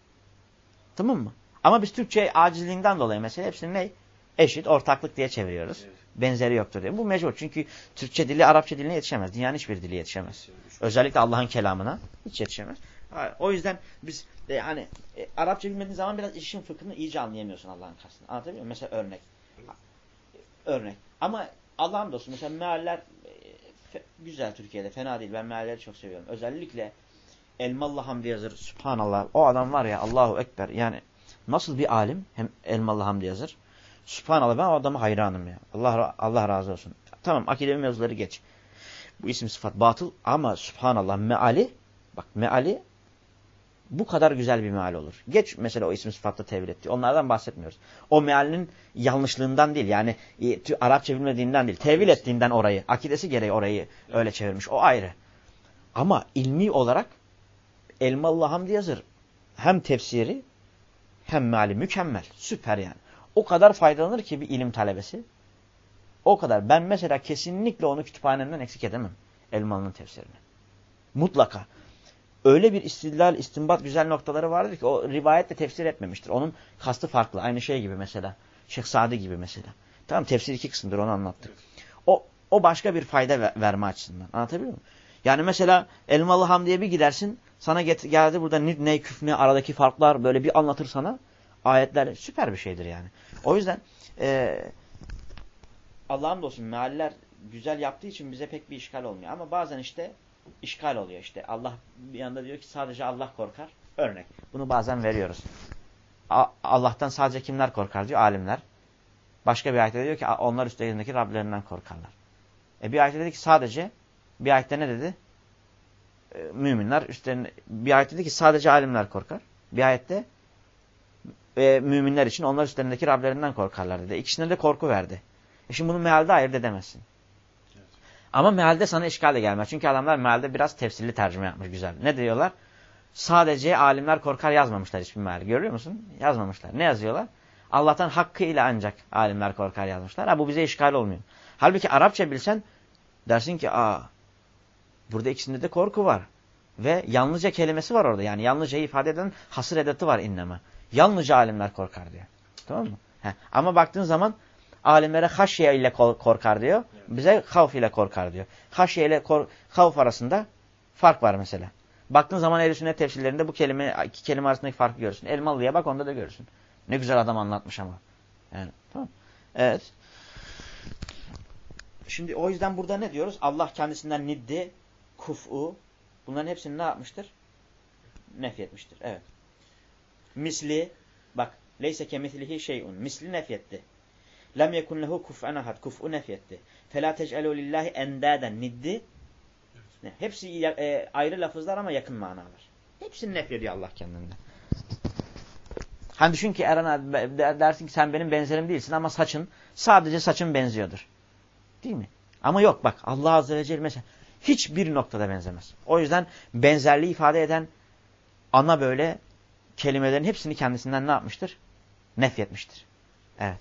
Tamam mı? Ama biz Türkçe acizliğinden dolayı mesela hepsini ne? Eşit, ortaklık diye çeviriyoruz. Evet. Benzeri yoktur diye. Bu mecbur. Çünkü Türkçe dili Arapça diline yetişemez. Dünyanın hiçbir dili yetişemez. Özellikle Allah'ın kelamına hiç yetişemez. O yüzden biz e, hani e, Arapça bilmediğin zaman biraz işin fıkhını iyice anlayamıyorsun Allah'ın kastını. Anlatabiliyor muyum? Mesela örnek. Örnek. Ama Allah'ım dostum mesela mealler e, güzel Türkiye'de. Fena değil. Ben mealleri çok seviyorum. Özellikle Elmalı Hamdi Yazır. Subhanallah. O adam var ya, Allahu Ekber. Yani nasıl bir alim? Hem Elmalı Hamdi Yazır. Subhanallah, ben o adama hayranım ya. Allah Allah razı olsun. Tamam, akidevi mevzuları geç. Bu isim sıfat batıl ama subhanallah meali, bak meali bu kadar güzel bir meal olur. Geç mesela o isim sıfatta tevil etti. Onlardan bahsetmiyoruz. O mealinin yanlışlığından değil. Yani e, Arapça bilmediğinden değil. Tevil ettiğinden orayı. Akidesi gereği orayı öyle çevirmiş. O ayrı. Ama ilmi olarak Elmalı Hamdi Yazır hem tefsiri hem meali mükemmel. Süper yani. O kadar faydalanır ki bir ilim talebesi. O kadar. Ben mesela kesinlikle onu kütüphanemden eksik edemem. Elmalı'nın tefsirini. Mutlaka. Öyle bir istidlal, istinbat güzel noktaları vardır ki o rivayetle tefsir etmemiştir. Onun kastı farklı. Aynı şey gibi mesela. Şeyh Sadi gibi mesela. Tamam, tefsir iki kısımdır, onu anlattık. O o başka bir fayda ver, verme açısından. Anlatabiliyor muyum? Yani mesela Elmalı Hamdi'ye bir gidersin. Sana get, geldi burada ne küf ne aradaki farklar böyle bir anlatır sana. Ayetler süper bir şeydir yani. O yüzden e, Allah'ım dostum mealler güzel yaptığı için bize pek bir işgal olmuyor. Ama bazen işte işgal oluyor işte. Allah bir yanda diyor ki sadece Allah korkar. Örnek. Bunu bazen veriyoruz. A Allah'tan sadece kimler korkar diyor? Alimler. Başka bir ayette diyor ki onlar üstlerindeki Rablerinden korkarlar. E bir ayette dedi ki sadece, bir ayette ne dedi? E, müminler üstlerinde, bir ayette dedi ki sadece alimler korkar. Bir ayette e, müminler için onlar üstlerindeki Rablerinden korkarlar dedi. İkisine de korku verdi. E şimdi bunu mealde ayırt edemezsin. Evet. Ama mealde sana işgal de gelmez. Çünkü adamlar mealde biraz tefsirli tercüme yapmış güzel. Ne diyorlar? Sadece alimler korkar yazmamışlar hiçbir meal. Görüyor musun? Yazmamışlar. Ne yazıyorlar? Allah'tan hakkıyla ancak alimler korkar yazmışlar. Ha, bu bize işgal olmuyor. Halbuki Arapça bilsen dersin ki aa Burada ikisinde de korku var. Ve yalnızca kelimesi var orada. Yani yalnızca ifade eden hasır edatı var inneme. Yalnızca alimler korkar diyor. Tamam mı? He. Ama baktığın zaman alimlere haşye ile korkar diyor. Bize havf ile korkar diyor. Haşye ile havf arasında fark var mesela. Baktığın zaman ehl-i sünnet tefsirlerinde bu kelime, iki kelime arasındaki farkı görürsün. Elmalı'ya bak, onda da görürsün. Ne güzel adam anlatmış ama. Yani tamam. Evet. Şimdi o yüzden burada ne diyoruz? Allah kendisinden niddi, kuf'u, bunların hepsini ne yapmıştır? Nefyetmiştir. Evet. Misli, bak, leyse kemislihi şey'un. Misli nefyetti. Lem yekun lehu kuf'an ahad. Kuf'u nefyetti. Felâ tec'alû lillahi endâden. Niddi. Ne? Hepsi e, ayrı lafızlar ama yakın manalar. Hepsini nefyediyor Allah kendinden. Hani düşün ki Eren abi dersin ki sen benim benzerim değilsin ama saçın, sadece saçın benziyordur. Değil mi? Ama yok bak, Allah Azze ve Celle mesela hiçbir noktada benzemez. O yüzden benzerliği ifade eden ana böyle kelimelerin hepsini kendisinden ne yapmıştır? Nefyetmiştir. Evet.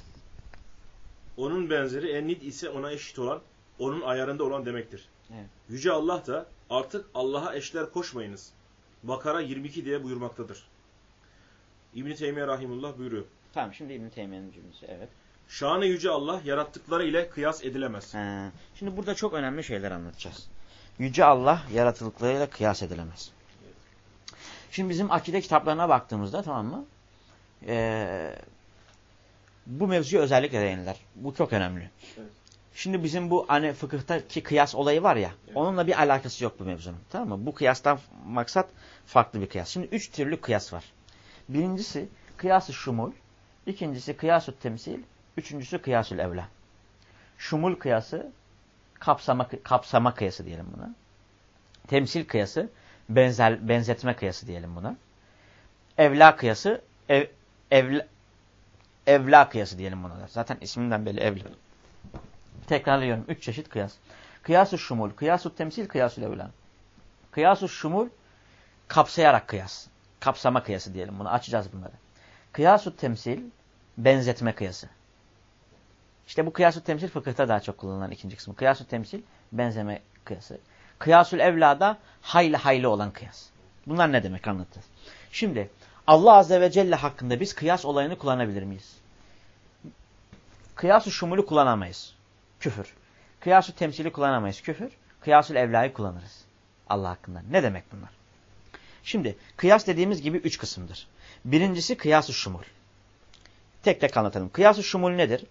Onun benzeri ennid ise ona eşit olan, onun ayarında olan demektir. Evet. Yüce Allah da artık Allah'a eşler koşmayınız. Bakara yirmi iki diye buyurmaktadır. İbn-i Teymiye Rahimullah buyuruyor. Tamam, şimdi İbn-i Teymiye'nin cümlesi, evet. Şanı Yüce Allah yarattıkları ile kıyas edilemez. He. Şimdi burada çok önemli şeyler anlatacağız. Yüce Allah yaratıldıklarıyla kıyas edilemez. Evet. Şimdi bizim akide kitaplarına baktığımızda, tamam mı? Ee, bu mevzuya özellikle değinirler. Bu çok önemli. Evet. Şimdi bizim bu hani fıkıhtaki kıyas olayı var ya, evet, onunla bir alakası yok bu mevzunun. Tamam mı? Bu kıyastan maksat farklı bir kıyas. Şimdi üç türlü kıyas var. Birincisi kıyas-ı şumul, ikincisi kıyas-ı temsil, üçüncüsü kıyas-ül evla. Şumul kıyası, kapsama, kapsama kıyası diyelim buna. Temsil kıyası, benzer, benzetme kıyası diyelim buna. Evla kıyası, ev, evla, evla kıyası diyelim buna. Zaten isminden belli evla. Tekrarlıyorum. Üç çeşit kıyas. Kıyas-ı şumul, kıyas-ı temsil, kıyas-ül evla. Kıyas-ı şumul, kapsayarak kıyas. Kapsama kıyası diyelim bunu. Açacağız bunları. Kıyas-ı temsil, benzetme kıyası. İşte bu kıyas-ı temsil fıkıhta daha çok kullanılan ikinci kısmı. Kıyas-ı temsil, benzeme kıyası. Kıyas-ül evlada hayli hayli olan kıyas. Bunlar ne demek anlatacağız. Şimdi Allah Azze ve Celle hakkında biz kıyas olayını kullanabilir miyiz? Kıyas-ı şumulu kullanamayız. Küfür. Kıyas-ı temsili kullanamayız. Küfür. Kıyas-ül evlayı kullanırız. Allah hakkında. Ne demek bunlar? Şimdi kıyas dediğimiz gibi üç kısımdır. Birincisi kıyas-ı şumul. Tek tek anlatalım. Kıyas-ı şumul nedir?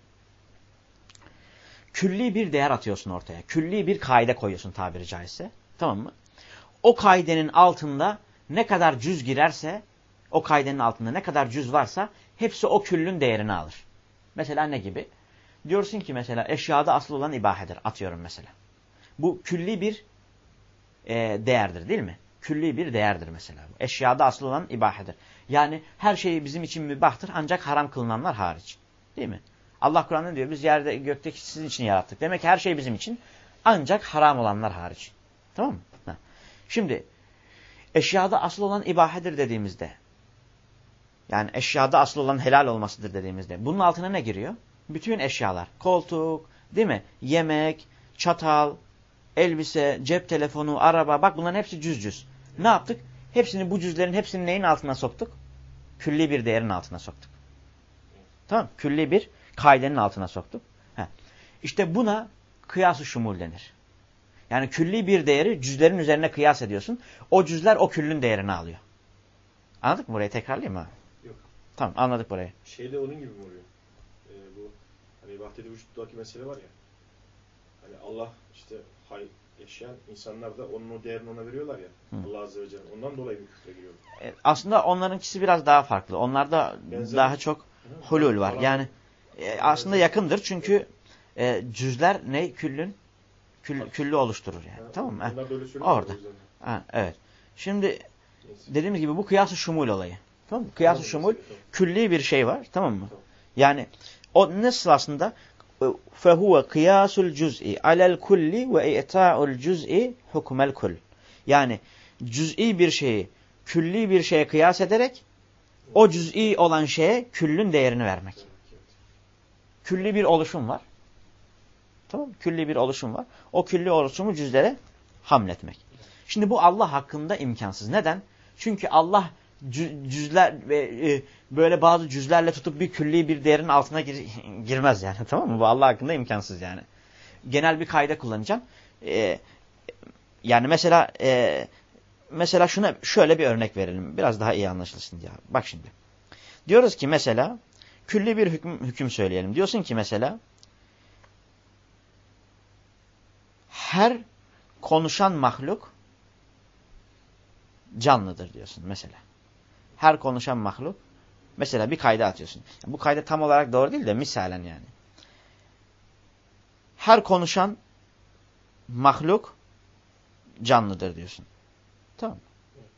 Külli bir değer atıyorsun ortaya. Külli bir kaide koyuyorsun tabiri caizse. Tamam mı? O kaidenin altında ne kadar cüz girerse, o kaidenin altında ne kadar cüz varsa hepsi o küllün değerini alır. Mesela ne gibi? Diyorsun ki mesela eşyada asıl olan ibahedir. Atıyorum mesela. Bu külli bir e, değerdir değil mi? Külli bir değerdir mesela. Eşyada asıl olan ibahedir. Yani her şey bizim için mübahtır ancak haram kılınanlar hariç. Değil mi? Allah Kur'an'da diyor biz yerde gökteki sizin için yarattık. Demek ki her şey bizim için ancak haram olanlar hariç. Tamam mı? Ha. Şimdi eşyada asıl olan ibahedir dediğimizde, yani eşyada asıl olan helal olmasıdır dediğimizde bunun altına ne giriyor? Bütün eşyalar. Koltuk, değil mi? Yemek, çatal, elbise, cep telefonu, araba. Bak bunların hepsi cüz cüz. Ne yaptık? Hepsini, bu cüzlerin hepsini neyin altına soktuk? Külli bir değerin altına soktuk. Tamam. Külli bir kaidenin altına soktuk. Heh. İşte buna kıyas-ı şumul denir. Yani külli bir değeri cüzlerin üzerine kıyas ediyorsun. O cüzler o küllün değerini alıyor. Anladık mı burayı? Tekrarlayayım mı? Yok. Tamam, anladık burayı. Şeyde onun gibi mi oluyor? Ee, bu hani vahdedi vücuttaki mesele var ya. Hani Allah işte hay yaşayan insanlar da onun o değerini ona veriyorlar ya. Hı. Allah Azze ve Celle. Ondan dolayı mı küfre giriyor? E, aslında onlarınkisi biraz daha farklı. Onlarda benzer daha çok hulul var. Yani e, aslında yakındır çünkü e, cüzler ne? Küllün kül, küllü oluşturur yani. Ha, tamam mı? Orada. Ha, evet. Şimdi dediğimiz gibi bu kıyas-ı şumul olayı. Tamam mı? Kıyas-ı şumul külli bir şey var. Tamam mı? Yani o nasıl aslında فَهُوَ قِيَاسُ الْجُزْءِ عَلَى الْكُلِّ وَاِعْتَاءُ الْجُزْءِ حُكْمَ الْكُلِّ. Yani cüz'i bir şeyi külli bir şeye kıyas ederek o cüz'i olan şeye küllün değerini vermek. Külli bir oluşum var. Tamam mı? Külli bir oluşum var. O külli oluşumu cüzlere hamletmek. Şimdi bu Allah hakkında imkansız. Neden? Çünkü Allah cüzler ve böyle bazı cüzlerle tutup bir külli bir değerin altına gir, girmez yani, tamam mı? Bu Allah hakkında imkansız yani. Genel bir kaide kullanacağım. Ee, yani mesela e, mesela şuna şöyle bir örnek verelim. Biraz daha iyi anlaşılsın diye. Bak şimdi. Diyoruz ki mesela külli bir hüküm, hüküm söyleyelim. Diyorsun ki mesela her konuşan mahluk canlıdır diyorsun mesela. Her konuşan mahluk. Mesela bir kayda atıyorsun. Bu kayda tam olarak doğru değil de misalen yani. Her konuşan mahluk canlıdır diyorsun. Tamam. Evet.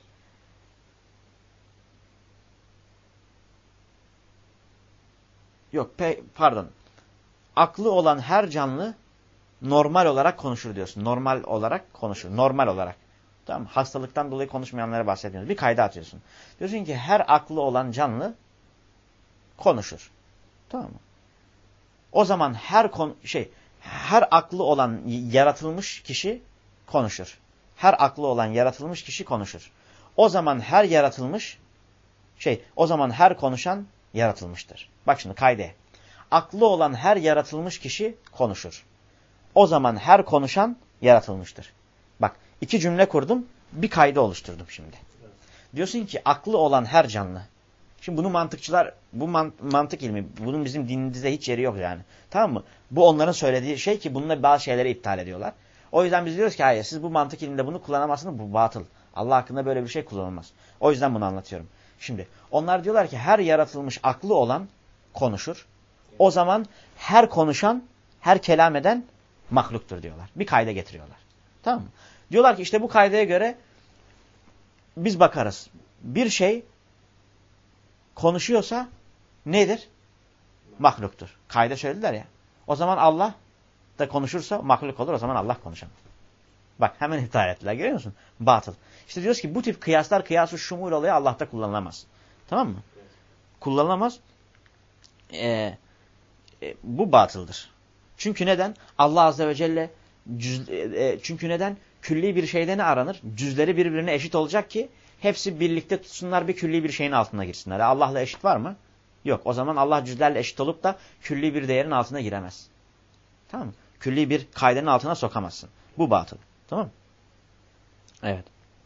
Yok pardon. Aklı olan her canlı normal olarak konuşur diyorsun. Normal olarak konuşur. Normal olarak. Tamam. Hastalıktan dolayı konuşmayanlara bahsediyoruz. Bir kayda atıyorsun. Diyorsun ki her aklı olan canlı konuşur. Tamam mı? O zaman her kon şey her aklı olan yaratılmış kişi konuşur. Her aklı olan yaratılmış kişi konuşur. O zaman her yaratılmış şey o zaman her konuşan yaratılmıştır. Bak şimdi kayde. Aklı olan her yaratılmış kişi konuşur. O zaman her konuşan yaratılmıştır. Bak iki cümle kurdum, bir kayda oluşturdum şimdi. Diyorsun ki aklı olan her canlı. Şimdi bunu mantıkçılar, bu mantık ilmi, bunun bizim dinimizde hiç yeri yok yani. Tamam mı? Bu onların söylediği şey ki bununla bazı şeyleri iptal ediyorlar. O yüzden biz diyoruz ki hayır siz bu mantık ilminde bunu kullanamazsınız, bu batıl. Allah hakkında böyle bir şey kullanılmaz. O yüzden bunu anlatıyorum. Şimdi onlar diyorlar ki her yaratılmış aklı olan konuşur. O zaman her konuşan, her kelam eden mahluktur diyorlar. Bir kayda getiriyorlar. Tamam mı? Diyorlar ki işte bu kaydaya göre biz bakarız. Bir şey konuşuyorsa nedir? Mahluktur. Kayda söylediler ya. O zaman Allah da konuşursa mahluk olur. O zaman Allah konuşamaz. Bak hemen iptal ettiler. Görüyor musun? Batıl. İşte diyoruz ki bu tip kıyaslar kıyas-ı şumul olayı Allah'ta kullanılamaz. Tamam mı? Kullanılamaz. Ee, e, bu batıldır. Çünkü neden? Allah Azze ve Celle cüz, e, çünkü neden? Külli bir şeyde ne aranır? Cüzleri birbirine eşit olacak ki hepsi birlikte tutsunlar bir külli bir şeyin altına girsinler. Allah'la eşit var mı? Yok. O zaman Allah cüzlerle eşit olup da külli bir değerin altına giremez. Tamam mı? Külli bir kaidenin altına sokamazsın. Bu batıl. Tamam mı? Evet.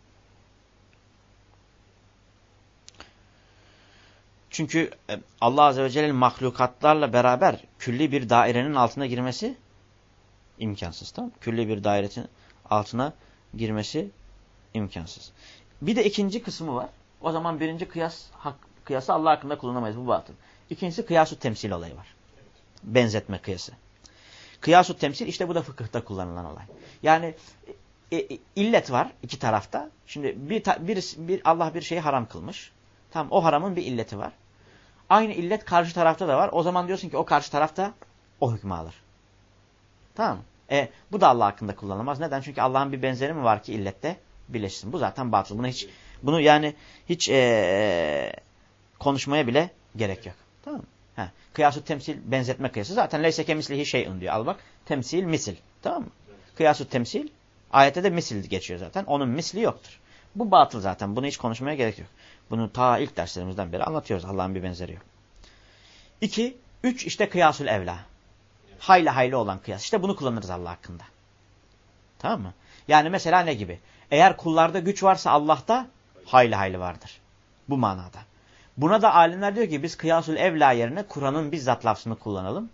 Çünkü Allah Azze ve Celle'nin mahlukatlarla beraber külli bir dairenin altına girmesi imkansız. Tamam mı? Külli bir dairenin altına girmesi imkansız. Bir de ikinci kısmı var. O zaman birinci kıyas hak, kıyası Allah hakkında kullanamayız. Bu batıl. İkincisi kıyas-ı temsil olayı var. Benzetme kıyası. Kıyas-ı temsil işte bu da fıkıhta kullanılan olay. Yani e, e, illet var iki tarafta. Şimdi bir, bir, bir Allah bir şeyi haram kılmış. Tamam o haramın bir illeti var. Aynı illet karşı tarafta da var. O zaman diyorsun ki o karşı tarafta o hükmü alır. Tamam mı? E, bu da Allah hakkında kullanılamaz. Neden? Çünkü Allah'ın bir benzeri mi var ki illette birleşsin. Bu zaten batıl. Bunu hiç bunu yani hiç e, konuşmaya bile gerek yok. Tamam mı? Ha, kıyas-ı temsil benzetme kıyası zaten leyse kemislihi şey'un diyor. Al bak. Temsil misil. Tamam mı? Evet. Kıyas-ı temsil ayette de misil geçiyor zaten. Onun misli yoktur. Bu batıl zaten. Bunu hiç konuşmaya gerek yok. Bunu ta ilk derslerimizden beri anlatıyoruz. Allah'ın bir benzeri yok. İki, üç işte kıyasül evla. Hayli hayli olan kıyas. İşte bunu kullanırız Allah hakkında. Tamam mı? Yani mesela ne gibi? Eğer kullarda güç varsa Allah'ta hayli hayli vardır. Bu manada. Buna da alimler diyor ki biz kıyasül evla yerine Kur'an'ın bizzat lafzını kullanalım.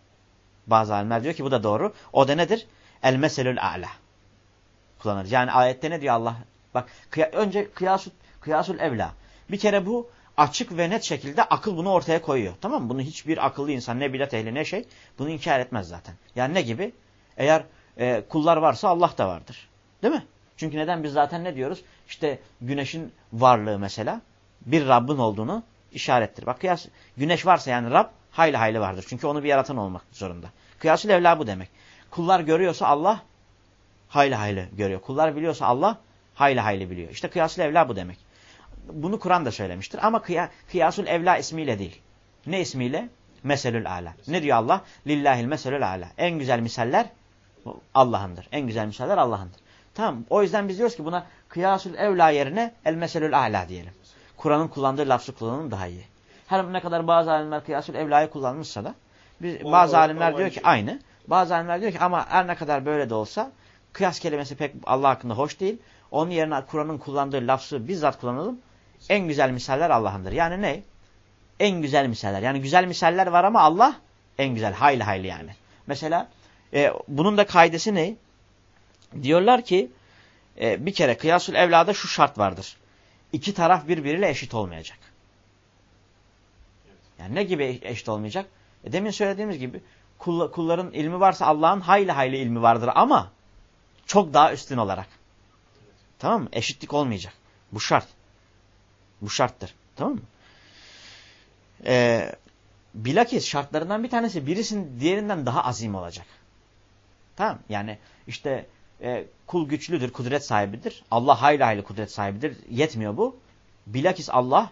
Bazı alimler diyor ki bu da doğru. O da nedir? El meselül a'la. Kullanır. Yani ayette ne diyor Allah? Bak kıya önce kıyasül, kıyasül evla. Bir kere bu açık ve net şekilde akıl bunu ortaya koyuyor. Tamam mı? Bunu hiçbir akıllı insan ne bidat ehli ne şey bunu inkar etmez zaten. Yani ne gibi? Eğer e, kullar varsa Allah da vardır. Değil mi? Çünkü neden biz zaten ne diyoruz? İşte güneşin varlığı mesela bir Rabbin olduğunu işarettir. Bak kıyas, güneş varsa yani Rab hayli hayli vardır. Çünkü onu bir yaratan olmak zorunda. Kıyasül evla bu demek. Kullar görüyorsa Allah hayli hayli görüyor. Kullar biliyorsa Allah hayli hayli biliyor. İşte kıyasül evla bu demek. Bunu Kur'an da söylemiştir. Ama kıya, kıyasül evla ismiyle değil. Ne ismiyle? Meselül ala. Ne diyor Allah? Lillahil meselül ala. En güzel misaller Allah'ındır. En güzel misaller Allah'ındır. Tamam. O yüzden biz diyoruz ki buna kıyasül evla yerine el meselül a'la diyelim. Kur'an'ın kullandığı lafzı kullanalım daha iyi. Her ne kadar bazı alimler kıyasül evla'yı kullanmışsa da biz, bazı alimler diyor ki aynı. Bazı alimler diyor ki ama her ne kadar böyle de olsa kıyas kelimesi pek Allah hakkında hoş değil. Onun yerine Kur'an'ın kullandığı lafzı bizzat kullanalım. En güzel misaller Allah'ındır. Yani ne? En güzel misaller. Yani güzel misaller var ama Allah en güzel. Hayli hayli yani. Mesela e, bunun da kaidesi ne? Diyorlar ki e, bir kere kıyasül evlada şu şart vardır. İki taraf birbiriyle eşit olmayacak. Yani ne gibi eşit olmayacak? E, demin söylediğimiz gibi kull kulların ilmi varsa Allah'ın hayli hayli ilmi vardır ama çok daha üstün olarak. Tamam mı? Eşitlik olmayacak. Bu şart. Bu şarttır. Tamam mı? Ee, bilakis şartlarından bir tanesi birisinin diğerinden daha azim olacak. Tamam. Yani işte e, kul güçlüdür, kudret sahibidir. Allah hayli hayli kudret sahibidir. Yetmiyor bu. Bilakis Allah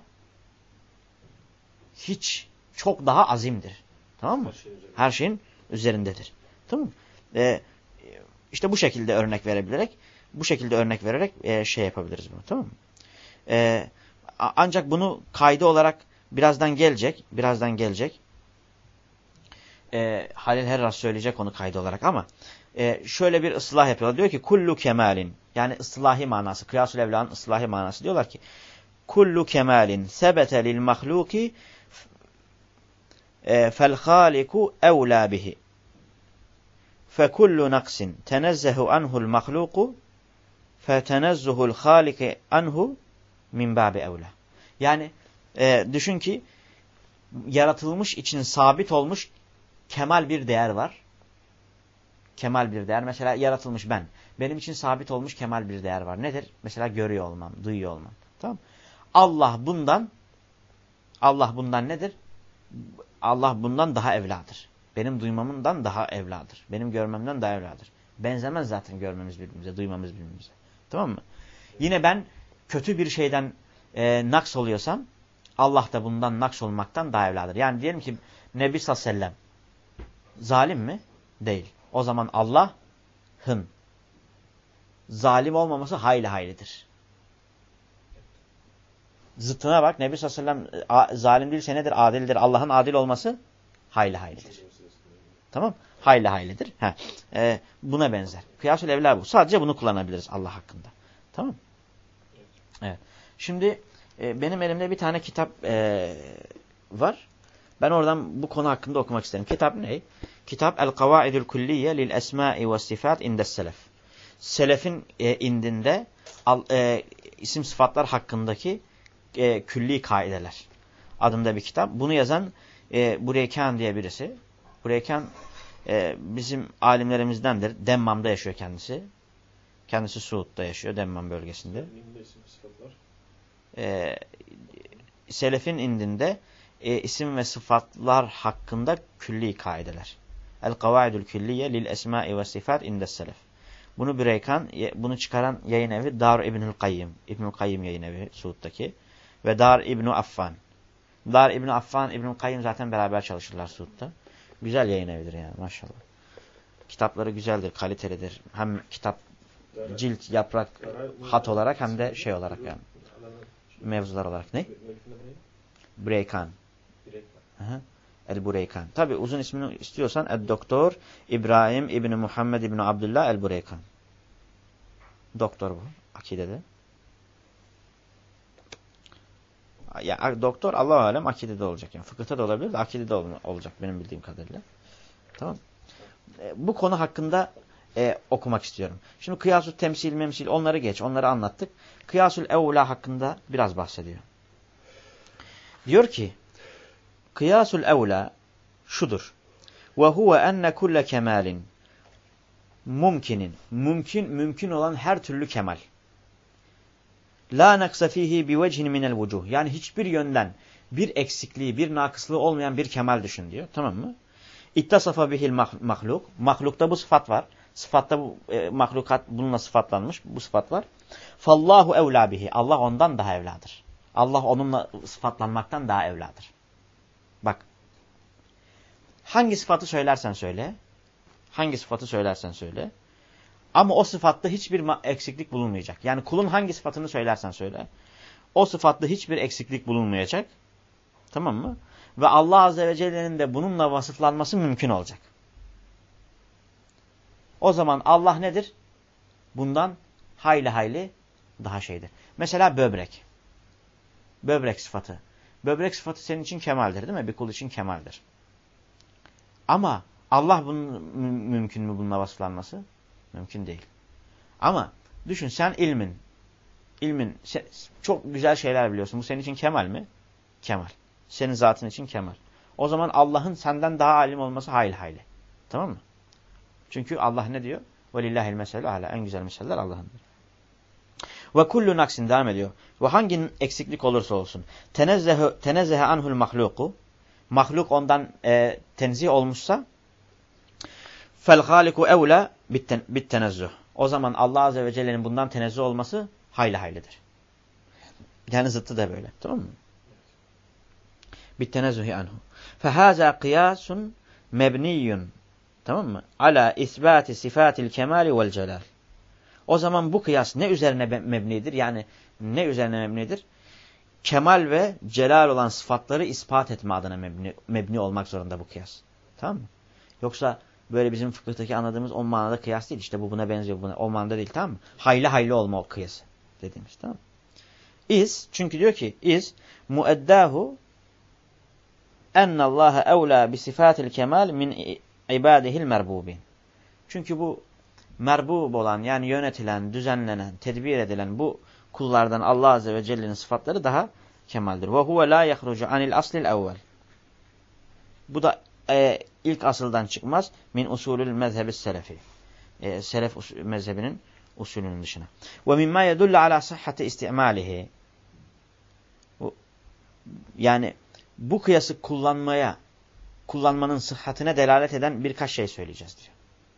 hiç çok daha azimdir. Tamam mı? Her şeyin, Her şeyin üzerindedir. Tamam mı? Ee, işte bu şekilde örnek verebilerek, bu şekilde örnek vererek e, şey yapabiliriz bunu. Tamam mı? Ee, ancak bunu kaydı olarak birazdan gelecek. Birazdan gelecek. Ee, Halil Herras söyleyecek onu kaydı olarak ama e, şöyle bir ıslah yapıyorlar. Diyor ki kullu kemalin, yani ıslahi manası, kıyasül evla'nın ıslahi manası, diyorlar ki kullu kemalin sebete lil mahluki fel haliku evlâ bihi fe kullu naksin tenezzehu anhu'l mahluku fe tenezzuhu'l haliki anhu min bâbi evlâ. Yani e, düşün ki yaratılmış için sabit olmuş kemal bir değer var. Kemal bir değer. Mesela yaratılmış ben. Benim için sabit olmuş kemal bir değer var. Nedir? Mesela görüyor olmam, duyuyor olmam. Tamam? Allah bundan Allah bundan nedir? Allah bundan daha evladır. Benim duymamından daha evladır. Benim görmemden daha evladır. Benzemez zaten görmemiz birbirimize, duymamız birbirimize. Tamam mı? Yine ben kötü bir şeyden e, naks oluyorsam Allah da bundan naks olmaktan daha evladır. Yani diyelim ki Nebi sallallahu aleyhi ve sellem zalim mi? Değil. O zaman Allah'ın zalim olmaması hayli haylidir. Zıttına bak. Nebi sallallahu aleyhi ve sellem zalim değilse nedir? Adildir. Allah'ın adil olması hayli haylidir. Tamam? Hayli haylidir. Heh. Ee, buna benzer. Kıyasül evlâ bu. Sadece bunu kullanabiliriz Allah hakkında. Tamam? Evet. Şimdi e, benim elimde bir tane kitap e, var. Ben oradan bu konu hakkında okumak isterim. Kitap ne? Kitap El-Kavaidül Külliye lil Esmâ'i ve Sifat indes Selef. Selefin e, indinde al, e, isim sıfatlar hakkındaki e, külli kaideler adında bir kitap. Bunu yazan e, Bureykan diye birisi. Bureykan e, bizim alimlerimizdendir. Demmam'da yaşıyor kendisi. Kendisi Suud'da yaşıyor. Demmam bölgesinde. E, Selefin indinde e, isim ve sıfatlar hakkında külli kaideler. El-Kavaidül Külliye lil Esmâ'i ve Sifat indes Selef. Bunu Bureykan, bunu çıkaran yayın evi Dar İbnül Kayyim. İbnül Kayyim yayın evi Suud'daki. Ve Dar İbn Affan. Dar İbn Affan, İbnül Kayyim zaten beraber çalışırlar Suud'da. Güzel yayın evidir yani maşallah. Kitapları güzeldir, kalitelidir. Hem kitap cilt, yaprak, hat olarak hem de şey olarak yani. Mevzular olarak. Ne? Bureykan. El-Bureykan. Tabi uzun ismini istiyorsan El-Doktor İbrahim İbni Muhammed İbni Abdullah El-Bureykan. Doktor bu. Akidede. Ya doktor Allah-u alem akidede olacak. Yani fıkıhta da olabilir de akidede olacak benim bildiğim kadarıyla. Tamam. E, bu konu hakkında e, okumak istiyorum. Şimdi kıyasül temsil, memsil onları geç. Onları anlattık. Kıyasül evla hakkında biraz bahsediyor. Diyor ki kıyasül evla şudur. Ve huve enne kulle kemalin mumkinin. Mümkün, mümkün olan her türlü kemal. La naksa fihi bi vechin minel vucuh. Yani hiçbir yönden bir eksikliği, bir nakıslığı olmayan bir kemal düşün diyor. Tamam mı? İttasafa bihil mahluk. Mahlukta bu sıfat var. Sıfatta bu e, mahlukat bununla sıfatlanmış. Bu sıfat var. Fallahu evla bihi. Allah ondan daha evladır. Allah onunla sıfatlanmaktan daha evladır. Bak. Hangi sıfatı söylersen söyle. Hangi sıfatı söylersen söyle. Ama o sıfatta hiçbir eksiklik bulunmayacak. Yani kulun hangi sıfatını söylersen söyle. O sıfatta hiçbir eksiklik bulunmayacak. Tamam mı? Ve Allah Azze ve Celle'nin de bununla vasıflanması mümkün olacak. O zaman Allah nedir? Bundan hayli hayli daha şeydir. Mesela böbrek. Böbrek sıfatı. Böbrek sıfatı senin için kemaldir değil mi? Bir kul için kemaldir. Ama Allah bunun mümkün mü bununla vasıflanması? Mümkün değil. Ama düşün sen ilmin, ilmin çok güzel şeyler biliyorsun. Bu senin için kemal mi? Kemal. Senin zatın için kemal. O zaman Allah'ın senden daha alim olması hayli hayli. Tamam mı? Çünkü Allah ne diyor? وَلِلَّهِ الْمَسَلُ hala en güzel meseler Allah'ındır. Ve kullu naksin devam ediyor. Ve hangi eksiklik olursa olsun. Tenezzehe, tenezzehe anhul mahluku. Mahluk ondan e, tenzih olmuşsa fel haliku evla bit tenezzuh. O zaman Allah Azze ve Celle'nin bundan tenezzüh olması hayli haylidir. Yani zıttı da böyle. Tamam mı? Bit tenezzuhi anhu. Fehaza kıyasun mebniyyun. Tamam mı? Ala isbati sifatil kemali vel celal. O zaman bu kıyas ne üzerine mebnidir? Yani ne üzerine mebnidir? Kemal ve celal olan sıfatları ispat etme adına mebni, mebni olmak zorunda bu kıyas. Tamam mı? Yoksa böyle bizim fıkıhtaki anladığımız o manada kıyas değil. İşte bu buna benziyor. Buna, o manada değil. Tamam mı? Hayli hayli olma o kıyası dediğimiz. Tamam mı? İz, çünkü diyor ki iz mueddahu ennallaha evla bi sifatil kemal min ibadihil merbubin. Çünkü bu merbub olan yani yönetilen, düzenlenen, tedbir edilen bu kullardan Allah Azze ve Celle'nin sıfatları daha kemaldir. Ve huve la yahrucu anil aslil evvel. Bu da e, ilk asıldan çıkmaz. Min usulül mezhebis selefi. E, selef us mezhebinin usulünün dışına. Ve mimma yedullu ala sahhati istimalihi. Yani bu kıyası kullanmaya, kullanmanın sıhhatine delalet eden birkaç şey söyleyeceğiz diyor.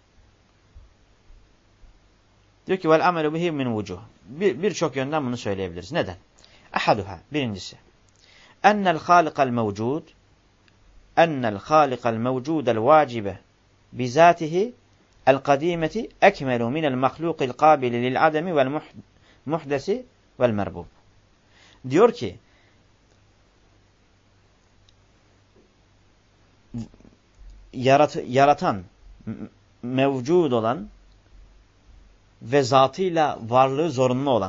Diyor ki vel amelu bihi min vucuh. Birçok bir yönden bunu söyleyebiliriz. Neden? Ahaduha. Birincisi. Ennel halikal mevcud ennel halikal mevcudel vacibe bizatihi el kadimeti ekmelu minel mahlukil kabili lil ademi vel muhdesi vel merbub. Diyor ki yarat yaratan, mevcud olan ve zatıyla varlığı zorunlu olan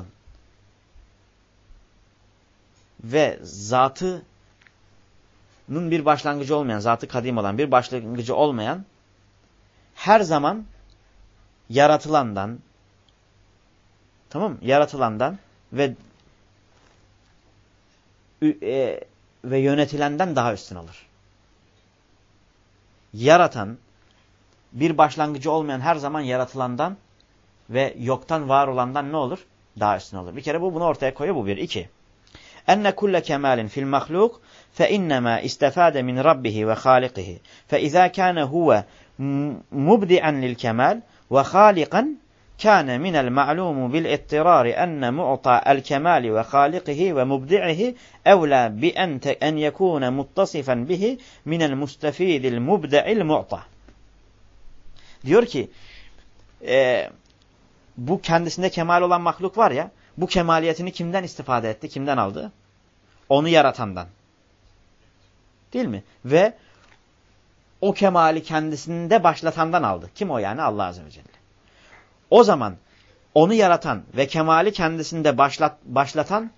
ve zatının bir başlangıcı olmayan, zatı kadim olan, bir başlangıcı olmayan her zaman yaratılandan, tamam mı? Yaratılandan ve e, ve yönetilenden daha üstün olur. Yaratan, bir başlangıcı olmayan her zaman yaratılandan ve yoktan var olandan ne olur? Daha üstün olur. Bir kere bu bunu ortaya koyuyor, bu bir. İki. Enne kulle kemalin fil mahluk fe innema istefade min rabbihi ve halikihi. Fe izâ kâne huve mubdi'an lil kemal ve halikan kâne minel ma'lumu bil ittirari enne mu'ta el kemali ve halikihi ve mubdi'ihi evlâ bi en yekûne muttasifan bihi minel mustafidil mubde'il mu'ta. Diyor ki e, bu kendisinde kemal olan mahluk var ya, bu kemaliyetini kimden istifade etti, kimden aldı? Onu yaratandan. Değil mi? Ve o kemali kendisinde başlatandan aldı. Kim o yani? Allah Azze ve Celle. O zaman onu yaratan ve kemali kendisinde başlat, başlatan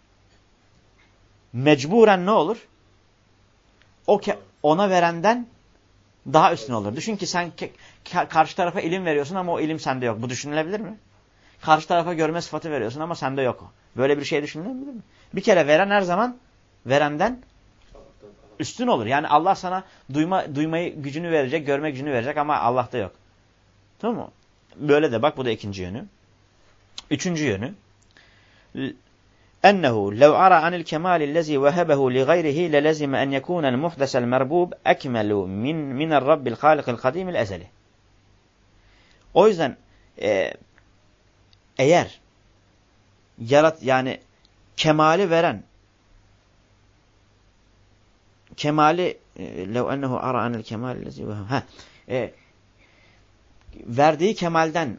mecburen ne olur? O ona verenden daha üstün olur. Düşün ki sen karşı tarafa ilim veriyorsun ama o ilim sende yok. Bu düşünülebilir mi? Karşı tarafa görme sıfatı veriyorsun ama sende yok o. Böyle bir şey düşünülebilir mi? Bir kere veren her zaman verenden üstün olur. Yani Allah sana duyma duymayı gücünü verecek, görme gücünü verecek ama Allah'ta yok. Tamam mı? Böyle de bak, bu da ikinci yönü. Üçüncü yönü. Ennehu lev ara anil kemali lezi vehebehu li gayrihi lelezime en yekunel muhdesel merbub ekmelu min minel rabbil halikil kadimil ezeli. O yüzden e, eğer yarat yani kemali veren kemali lev ennehu ara anil kemali lezi vehebehu verdiği kemalden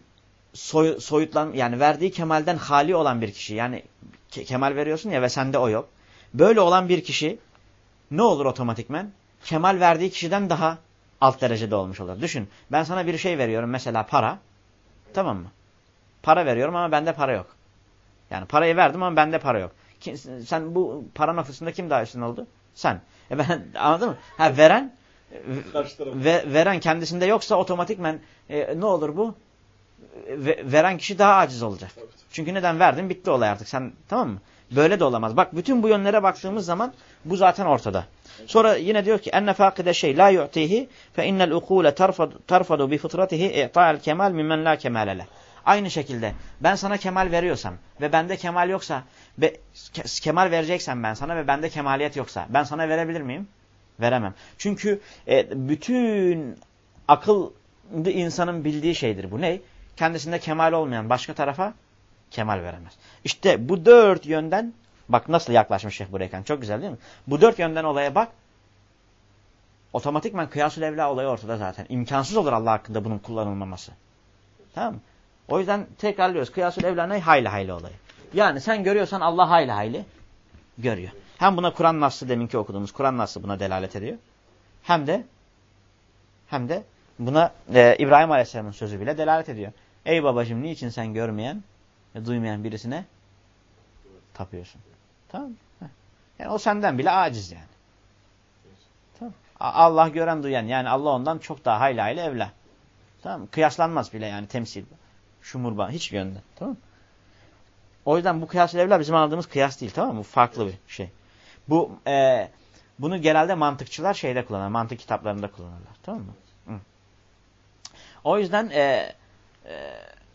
soy, soyutlan yani verdiği kemalden hali olan bir kişi. Yani ke kemal veriyorsun ya ve sende o yok. Böyle olan bir kişi ne olur otomatikmen? Kemal verdiği kişiden daha alt derecede olmuş olur. Düşün. Ben sana bir şey veriyorum mesela para. Tamam mı? Para veriyorum ama bende para yok. Yani parayı verdim ama bende para yok. Sen bu para noktasında kim daha üstün oldu? Sen. E ben anladın mı? Ha veren ve, veren kendisinde yoksa otomatikmen e, ne olur bu? Ve, veren kişi daha aciz olacak. Çünkü neden verdin? Bitti olay artık. Sen tamam mı? Böyle de olamaz. Bak bütün bu yönlere baktığımız zaman bu zaten ortada. Sonra yine diyor ki enne fakide şey la yu'tihi fe innel ukule tarfadu bi fıtratihi i'ta'el kemal mimmen la kemale leh. Aynı şekilde ben sana kemal veriyorsam ve bende kemal yoksa ve ke kemal vereceksen ben sana ve bende kemaliyet yoksa ben sana verebilir miyim? Veremem. Çünkü e, bütün akıllı insanın bildiği şeydir bu. Ne? Kendisinde kemal olmayan başka tarafa kemal veremez. İşte bu dört yönden bak nasıl yaklaşmış Şeyh Bureyken. Çok güzel değil mi? Bu dört yönden olaya bak. Otomatikman kıyas-ül evla olayı ortada zaten. İmkansız olur Allah hakkında bunun kullanılmaması. Tamam mı? O yüzden tekrarlıyoruz. Kıyas-ül evla ne? Hayli hayli olayı. Yani sen görüyorsan Allah hayli hayli görüyor. Hem buna Kur'an nassı deminki okuduğumuz Kur'an nassı buna delalet ediyor. Hem de hem de buna e, İbrahim Aleyhisselam'ın sözü bile delalet ediyor. Ey babacığım niçin sen görmeyen ve duymayan birisine tapıyorsun? Tamam. Yani o senden bile aciz yani. Tamam. Allah gören duyan yani Allah ondan çok daha hayli hayli evla. Tamam. Kıyaslanmaz bile yani temsil. Şumurba hiçbir yönden. Tamam. O yüzden bu kıyas-ül evla bizim anladığımız kıyas değil. Tamam mı? Bu farklı bir şey. Bu e, bunu genelde mantıkçılar şeyde kullanır. Mantık kitaplarında kullanırlar. Tamam mı? Hı. O yüzden e, e,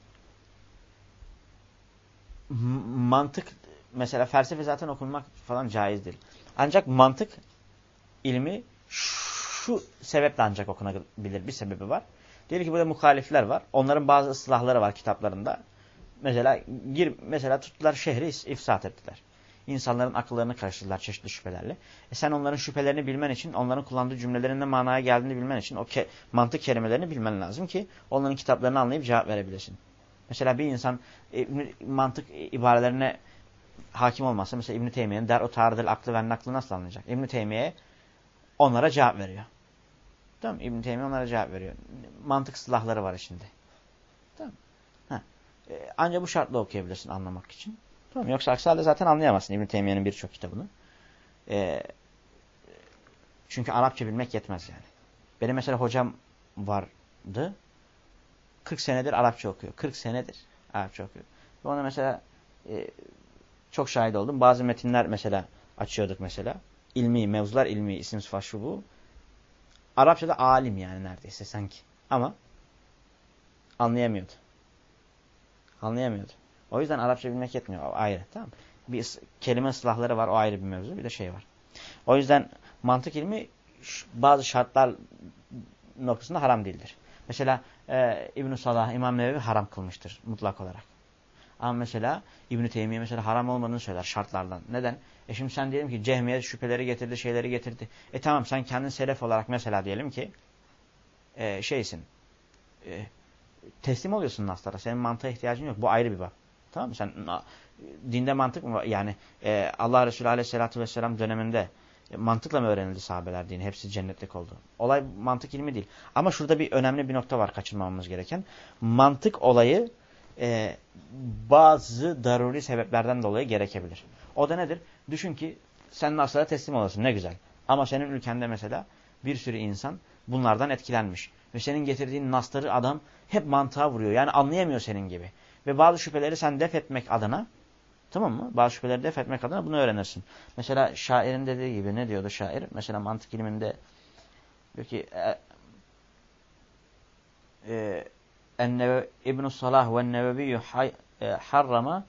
mantık mesela felsefe zaten okunmak falan caiz değil. Ancak mantık ilmi şu sebeple ancak okunabilir. Bir sebebi var. Diyelim ki burada muhalifler var. Onların bazı ıslahları var kitaplarında. Mesela gir mesela tuttular şehri ifsat ettiler. İnsanların akıllarını karıştırdılar çeşitli şüphelerle. E sen onların şüphelerini bilmen için, onların kullandığı cümlelerin ne manaya geldiğini bilmen için o ke mantık kelimelerini bilmen lazım ki onların kitaplarını anlayıp cevap verebilesin. Mesela bir insan e, mantık ibarelerine hakim olmazsa mesela İbn-i Teymiye'nin der o tarihdel aklı ve naklı nasıl anlayacak? İbn-i Teymiye onlara cevap veriyor. Tamam İbn-i Teymiye onlara cevap veriyor. Mantık silahları var içinde. Tamam. Ha. E, ancak bu şartla okuyabilirsin anlamak için. Tamam. Yoksa aksi halde zaten anlayamazsın İbn-i Teymiye'nin birçok kitabını. E, çünkü Arapça bilmek yetmez yani. Benim mesela hocam vardı. kırk senedir Arapça okuyor. kırk senedir Arapça okuyor. Ve ona mesela e, çok şahit oldum. Bazı metinler mesela açıyorduk mesela. İlmi, mevzular ilmi, isim sıfat şu bu. Arapçada alim yani neredeyse sanki. Ama anlayamıyordu. Anlayamıyordu. O yüzden Arapça bilmek yetmiyor. O ayrı. Tamam. Bir kelime ıslahları var. O ayrı bir mevzu. Bir de şey var. O yüzden mantık ilmi bazı şartlar noktasında haram değildir. Mesela e, İbn-i Salah, İmam Nevevi haram kılmıştır mutlak olarak. Ama mesela İbn-i Teymiye mesela haram olmadığını söyler şartlardan. Neden? E şimdi sen diyelim ki Cehmiye şüpheleri getirdi, şeyleri getirdi. E tamam sen kendin selef olarak mesela diyelim ki e, şeysin. E, teslim oluyorsun naslara. Senin mantığa ihtiyacın yok. Bu ayrı bir bak. Tamam mı? Sen dinde mantık mı var? Yani e, Allah Resulü Aleyhisselatü Vesselam döneminde e, mantıkla mı öğrenildi sahabeler dini? Hepsi cennetlik oldu. Olay mantık ilmi değil. Ama şurada bir önemli bir nokta var kaçırmamamız gereken. Mantık olayı e, bazı daruri sebeplerden dolayı gerekebilir. O da nedir? Düşün ki sen naslara teslim olasın. Ne güzel. Ama senin ülkende mesela bir sürü insan bunlardan etkilenmiş. Ve senin getirdiğin nasları adam hep mantığa vuruyor. Yani anlayamıyor senin gibi. Ve bazı şüpheleri sen def etmek adına, tamam mı? Bazı şüpheleri def etmek adına bunu öğrenirsin. Mesela şairin dediği gibi ne diyordu şair? Mesela mantık ilminde diyor ki e, e, İbn-i Salah ve Neveviyyü harrama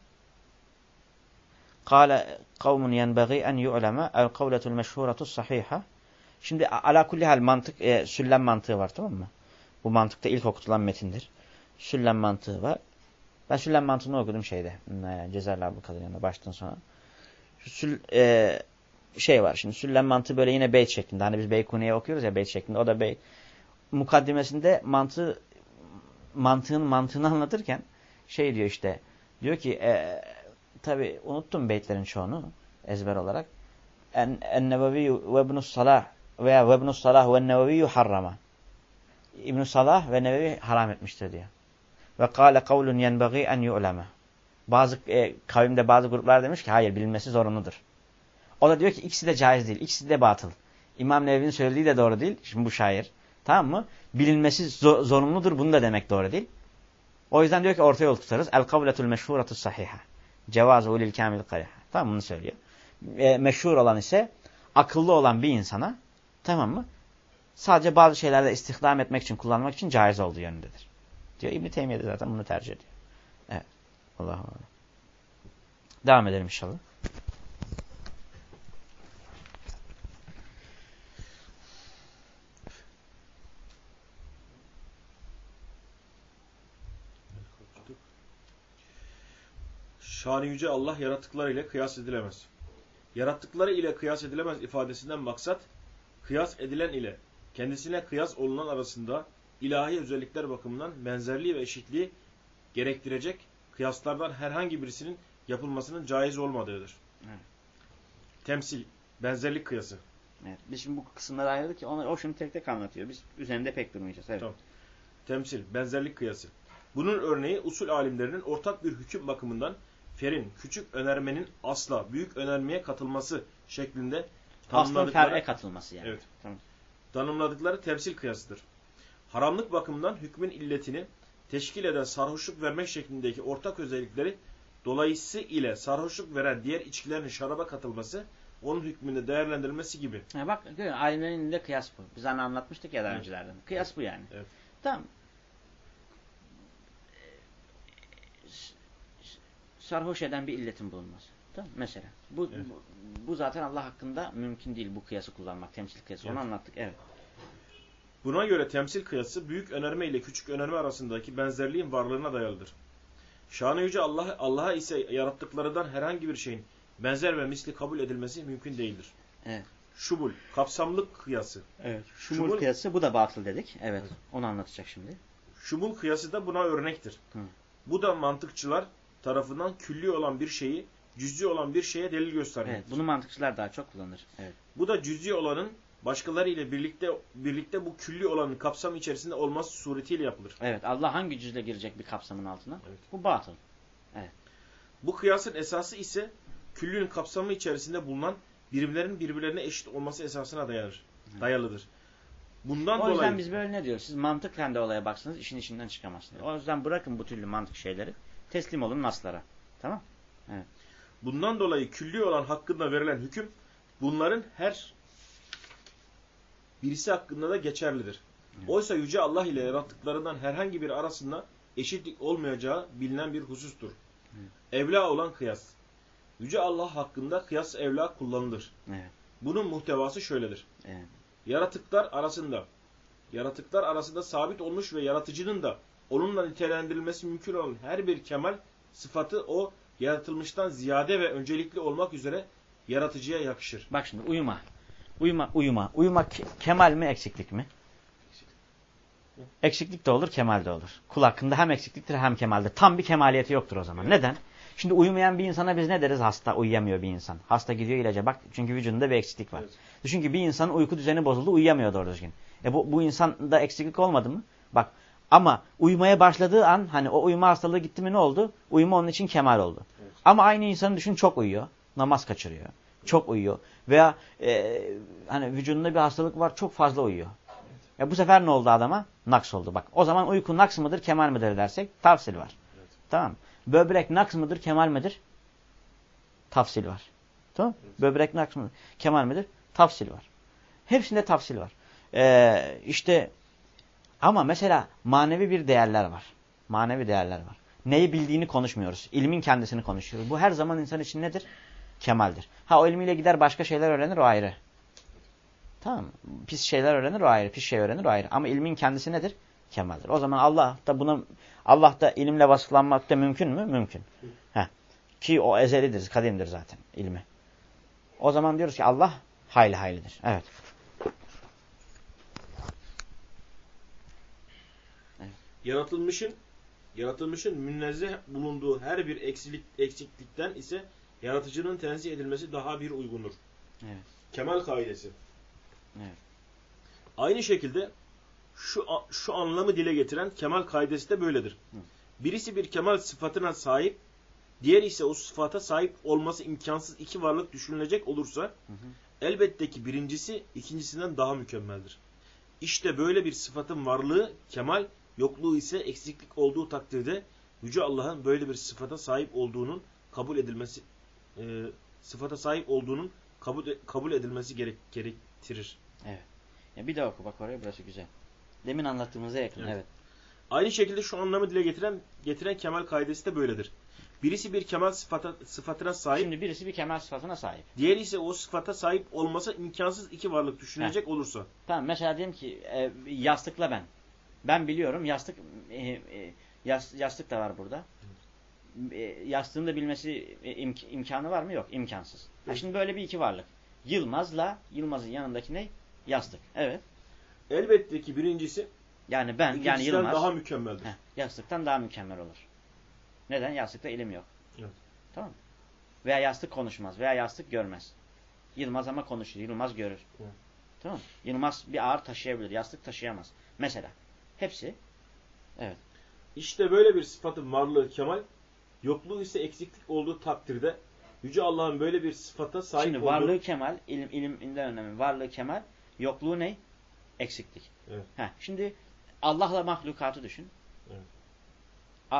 kâle kavmun yenbeğî en yu'leme el kavletul meşhuretus sahiha. Şimdi ala kulli hal mantık, e, süllem mantığı var, tamam mı? Bu mantıkta ilk okutulan metindir. Süllem mantığı var. Ben süllem mantığını okudum şeyde. Cezayirli Abdülkadir yanında baştan sona. Şu sül, e, şey var şimdi süllem mantığı böyle yine beyt şeklinde. Hani biz Beykuni'ye okuyoruz ya beyt şeklinde. O da beyt. Mukaddimesinde mantığı, mantığın mantığını anlatırken Şey diyor işte. Diyor ki e, tabi unuttum beytlerin çoğunu ezber olarak. En, en-Nevevi ve İbn-i Salah veya ve İbn-i Salah ve en-Nevevi harrama. İbn-i Salah ve Nevevi haram etmiştir diyor. Ve kâle kavlun yenbagî en yu'leme. Bazı e, kavimde bazı gruplar demiş ki hayır bilinmesi zorunludur. O da diyor ki ikisi de caiz değil. İkisi de batıl. İmam Nevevi'nin söylediği de doğru değil. Şimdi bu şair. Tamam mı? Bilinmesi zor, zorunludur. Bunu da demek doğru değil. O yüzden diyor ki orta yol tutarız. El kavletul meşhuratus sahiha. Cevazu ulil kamil kariha. Tamam bunu söylüyor. E, meşhur olan ise akıllı olan bir insana tamam mı? Sadece bazı şeylerde istihdam etmek için, kullanmak için caiz olduğu yönündedir. Diyor. İbn-i Teymiye de zaten bunu tercih ediyor. Evet. Allah'a emanet. Devam edelim inşallah. Şan-ı yüce Allah yarattıkları ile kıyas edilemez. Yarattıkları ile kıyas edilemez ifadesinden maksat, kıyas edilen ile kendisine kıyas olunan arasında ilahi özellikler bakımından benzerliği ve eşitliği gerektirecek kıyaslardan herhangi birisinin yapılmasının caiz olmadığıdır. Evet. Temsil, benzerlik kıyası. Evet. Biz şimdi bu kısımları ayırdık ki onu, o şimdi tek tek anlatıyor. Biz üzerinde pek durmayacağız. Evet. Tamam. Temsil, benzerlik kıyası. Bunun örneği usul alimlerinin ortak bir hüküm bakımından ferin, küçük önermenin asla büyük önermeye katılması şeklinde tanımladıkları... Aslın fer'e katılması yani. Evet. Tamam. Tanımladıkları temsil kıyasıdır. Haramlık bakımından hükmün illetini teşkil eden sarhoşluk vermek şeklindeki ortak özellikleri dolayısıyla ile sarhoşluk veren diğer içkilerin şaraba katılması, onun hükmünde değerlendirilmesi gibi. Ya bak, alimlerin elinde kıyas bu. Biz hani anlatmıştık ya daha evet. öncelerden. Kıyas bu yani. Evet. Tamam. Sarhoş eden bir illetin bulunması. Tamam mesela. Bu, evet. bu, bu zaten Allah hakkında mümkün değil bu kıyası kullanmak. Temsil kıyası. Evet. Onu anlattık. Evet. Buna göre temsil kıyası büyük önerme ile küçük önerme arasındaki benzerliğin varlığına dayalıdır. Şan-ı yüce Allah Allah'a ise yarattıklarından herhangi bir şeyin benzer ve misli kabul edilmesi mümkün değildir. Evet. Şubul, kapsamlık kıyası. Evet. Şubul, Şubul kıyası bu da batıl dedik. Evet. evet. Onu anlatacak şimdi. Şubul kıyası da buna örnektir. Hı. Bu da mantıkçılar tarafından külli olan bir şeyi cüz'i olan bir şeye delil göstermektir. Evet, bunu mantıkçılar daha çok kullanır. Evet. Bu da cüz'i olanın başkaları ile birlikte birlikte bu külli olanın kapsam içerisinde olması suretiyle yapılır. Evet, Allah hangi cüzle girecek bir kapsamın altına? Evet. Bu batıl. Evet. Bu kıyasın esası ise küllünün kapsamı içerisinde bulunan birimlerin birbirlerine eşit olması esasına dayanır. Evet. Dayalıdır. Bundan o yüzden dolayı biz böyle ne diyoruz? Siz mantıkla de olaya baksanız işin içinden çıkamazsınız. Evet. O yüzden bırakın bu türlü mantık şeyleri. Teslim olun naslara. Tamam? Evet. Bundan dolayı külli olan hakkında verilen hüküm bunların her birisi hakkında da geçerlidir. Evet. Oysa Yüce Allah ile yarattıklarından herhangi bir arasında eşitlik olmayacağı bilinen bir husustur. Evet. Evla olan kıyas. Yüce Allah hakkında kıyas evla kullanılır. Evet. Bunun muhtevası şöyledir. Evet. Yaratıklar arasında yaratıklar arasında sabit olmuş ve yaratıcının da onunla nitelendirilmesi mümkün olan her bir kemal sıfatı o yaratılmıştan ziyade ve öncelikli olmak üzere yaratıcıya yakışır. Bak şimdi uyuma. Uyuma, uyuma. Uyuma kemal mi, eksiklik mi? Eksiklik. Eksiklik de olur, kemal de olur. Kul hakkında hem eksikliktir hem kemaldir. Tam bir kemaliyeti yoktur o zaman. Evet. Neden? Şimdi uyumayan bir insana biz ne deriz? Hasta, uyuyamıyor bir insan. Hasta gidiyor ilaca. Bak çünkü vücudunda bir eksiklik var. Evet. Çünkü bir insanın uyku düzeni bozuldu, uyuyamıyor doğru düzgün. E bu, bu insanda eksiklik olmadı mı? Bak ama uyumaya başladığı an hani o uyuma hastalığı gitti mi ne oldu? Uyuma onun için kemal oldu. Evet. Ama aynı insanı düşün çok uyuyor. Namaz kaçırıyor. Çok uyuyor. Veya e, hani vücudunda bir hastalık var çok fazla uyuyor. Evet. Ya bu sefer ne oldu adama? Naks oldu. Bak o zaman uyku naks mıdır kemal midir dersek tafsil var. Evet. Tamam. Böbrek naks mıdır kemal midir? Tafsil var. Tamam. Evet. Böbrek naks mıdır kemal midir? Tafsil var. Hepsinde tafsil var. Ee, işte ama mesela manevi bir değerler var. Manevi değerler var. Neyi bildiğini konuşmuyoruz. İlmin kendisini konuşuyoruz. Bu her zaman insan için nedir? Kemaldir. Ha o ilmiyle gider başka şeyler öğrenir o ayrı. Tamam mı? Pis şeyler öğrenir o ayrı. Pis şey öğrenir o ayrı. Ama ilmin kendisi nedir? Kemaldir. O zaman Allah da buna Allah da ilimle vasıflanmak da mümkün mü? Mümkün. Heh. Ki o ezelidir, kadimdir zaten ilmi. O zaman diyoruz ki Allah hayli haylidir. Evet. Yaratılmışın Yaratılmışın münezzeh bulunduğu her bir eksilik, eksiklikten ise yaratıcının tenzih edilmesi daha bir uygundur. Evet. Kemal kaidesi. Evet. Aynı şekilde şu şu anlamı dile getiren kemal kaidesi de böyledir. Hı. Birisi bir kemal sıfatına sahip, diğeri ise o sıfata sahip olması imkansız iki varlık düşünülecek olursa, hı hı, elbette ki birincisi ikincisinden daha mükemmeldir. İşte böyle bir sıfatın varlığı kemal, yokluğu ise eksiklik olduğu takdirde Yüce Allah'ın böyle bir sıfata sahip olduğunun kabul edilmesi e, sıfata sahip olduğunun kabul kabul edilmesi gerek, gerektirir. Evet. Ya bir daha oku bak oraya, burası güzel. Demin anlattığımıza yakın. Evet. Evet. Aynı şekilde şu anlamı dile getiren getiren kemal kaidesi de böyledir. Birisi bir kemal sıfata, sıfatına sahip. Şimdi birisi bir kemal sıfatına sahip. Diğeri ise o sıfata sahip olmasa imkansız iki varlık düşünecek Heh. olursa. Tamam, mesela diyelim ki e, yastıkla ben. Ben biliyorum yastık e, e, yas, yastık da var burada. E, yastığın da bilmesi e, imk, imkanı var mı? Yok. İmkansız. Ha, şimdi böyle bir iki varlık. Yılmaz'la Yılmaz'ın yanındaki ne? Yastık. Evet. Elbette ki birincisi yani ben yani Yılmaz daha mükemmeldir. Heh, yastıktan daha mükemmel olur. Neden? Yastıkta ilim yok. Evet. Tamam mı? Veya yastık konuşmaz. Veya yastık görmez. Yılmaz ama konuşur. Yılmaz görür. Evet. Tamam mı? Yılmaz bir ağır taşıyabilir. Yastık taşıyamaz. Mesela. Hepsi. Evet. İşte böyle bir sıfatın varlığı kemal, yokluğu ise eksiklik olduğu takdirde Yüce Allah'ın böyle bir sıfata sahip Şimdi olduğu... varlığı kemal, ilim, ilimden önemli. Varlığı kemal, yokluğu ne? Eksiklik. Evet. Heh, şimdi Allah'la mahlukatı düşün. Evet. A,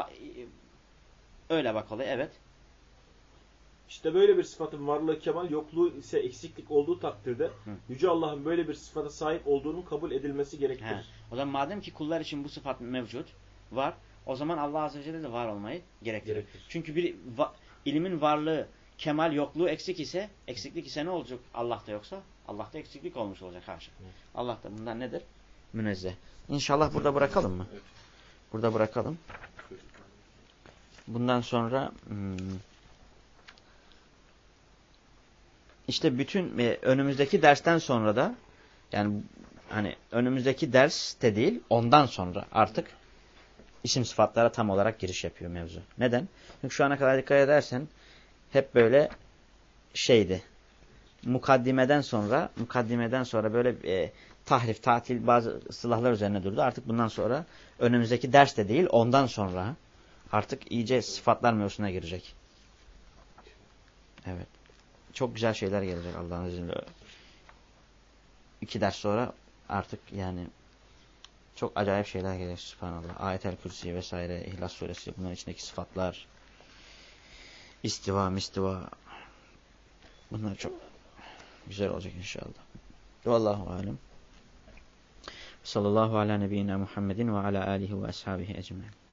öyle bak olay, evet. İşte böyle bir sıfatın varlığı kemal, yokluğu ise eksiklik olduğu takdirde Hı. Yüce Allah'ın böyle bir sıfata sahip olduğunun kabul edilmesi gerektirir. He. O zaman madem ki kullar için bu sıfat mevcut, var, o zaman Allah Azze ve Celle de var olmayı gerektirir. gerektirir. Çünkü bir va, ilimin varlığı, kemal, yokluğu eksik ise, eksiklik ise ne olacak Allah'ta yoksa? Allah'ta eksiklik olmuş olacak haşa. Allah da bundan nedir? Münezzeh. İnşallah burada bırakalım mı? Evet. Burada bırakalım. Bundan sonra hmm, işte bütün e, önümüzdeki dersten sonra da yani hani önümüzdeki ders de değil, ondan sonra artık isim sıfatlara tam olarak giriş yapıyor mevzu. Neden? Çünkü şu ana kadar dikkat edersen hep böyle şeydi. Mukaddimeden sonra mukaddimeden sonra böyle e, tahrif, tatil bazı silahlar üzerine durdu. Artık bundan sonra önümüzdeki ders de değil, ondan sonra artık iyice sıfatlar mevzusuna girecek. Evet. Çok güzel şeyler gelecek Allah'ın izniyle. İki ders sonra artık yani çok acayip şeyler gelecek subhanallah. Ayet-el Kürsi vesaire, İhlas Suresi, bunların içindeki sıfatlar, istiva, mistiva, bunlar çok güzel olacak inşallah. Vallahu alem. Sallallahu ala nebiyyina Muhammedin ve ala alihi ve ashabihi ecmaîn.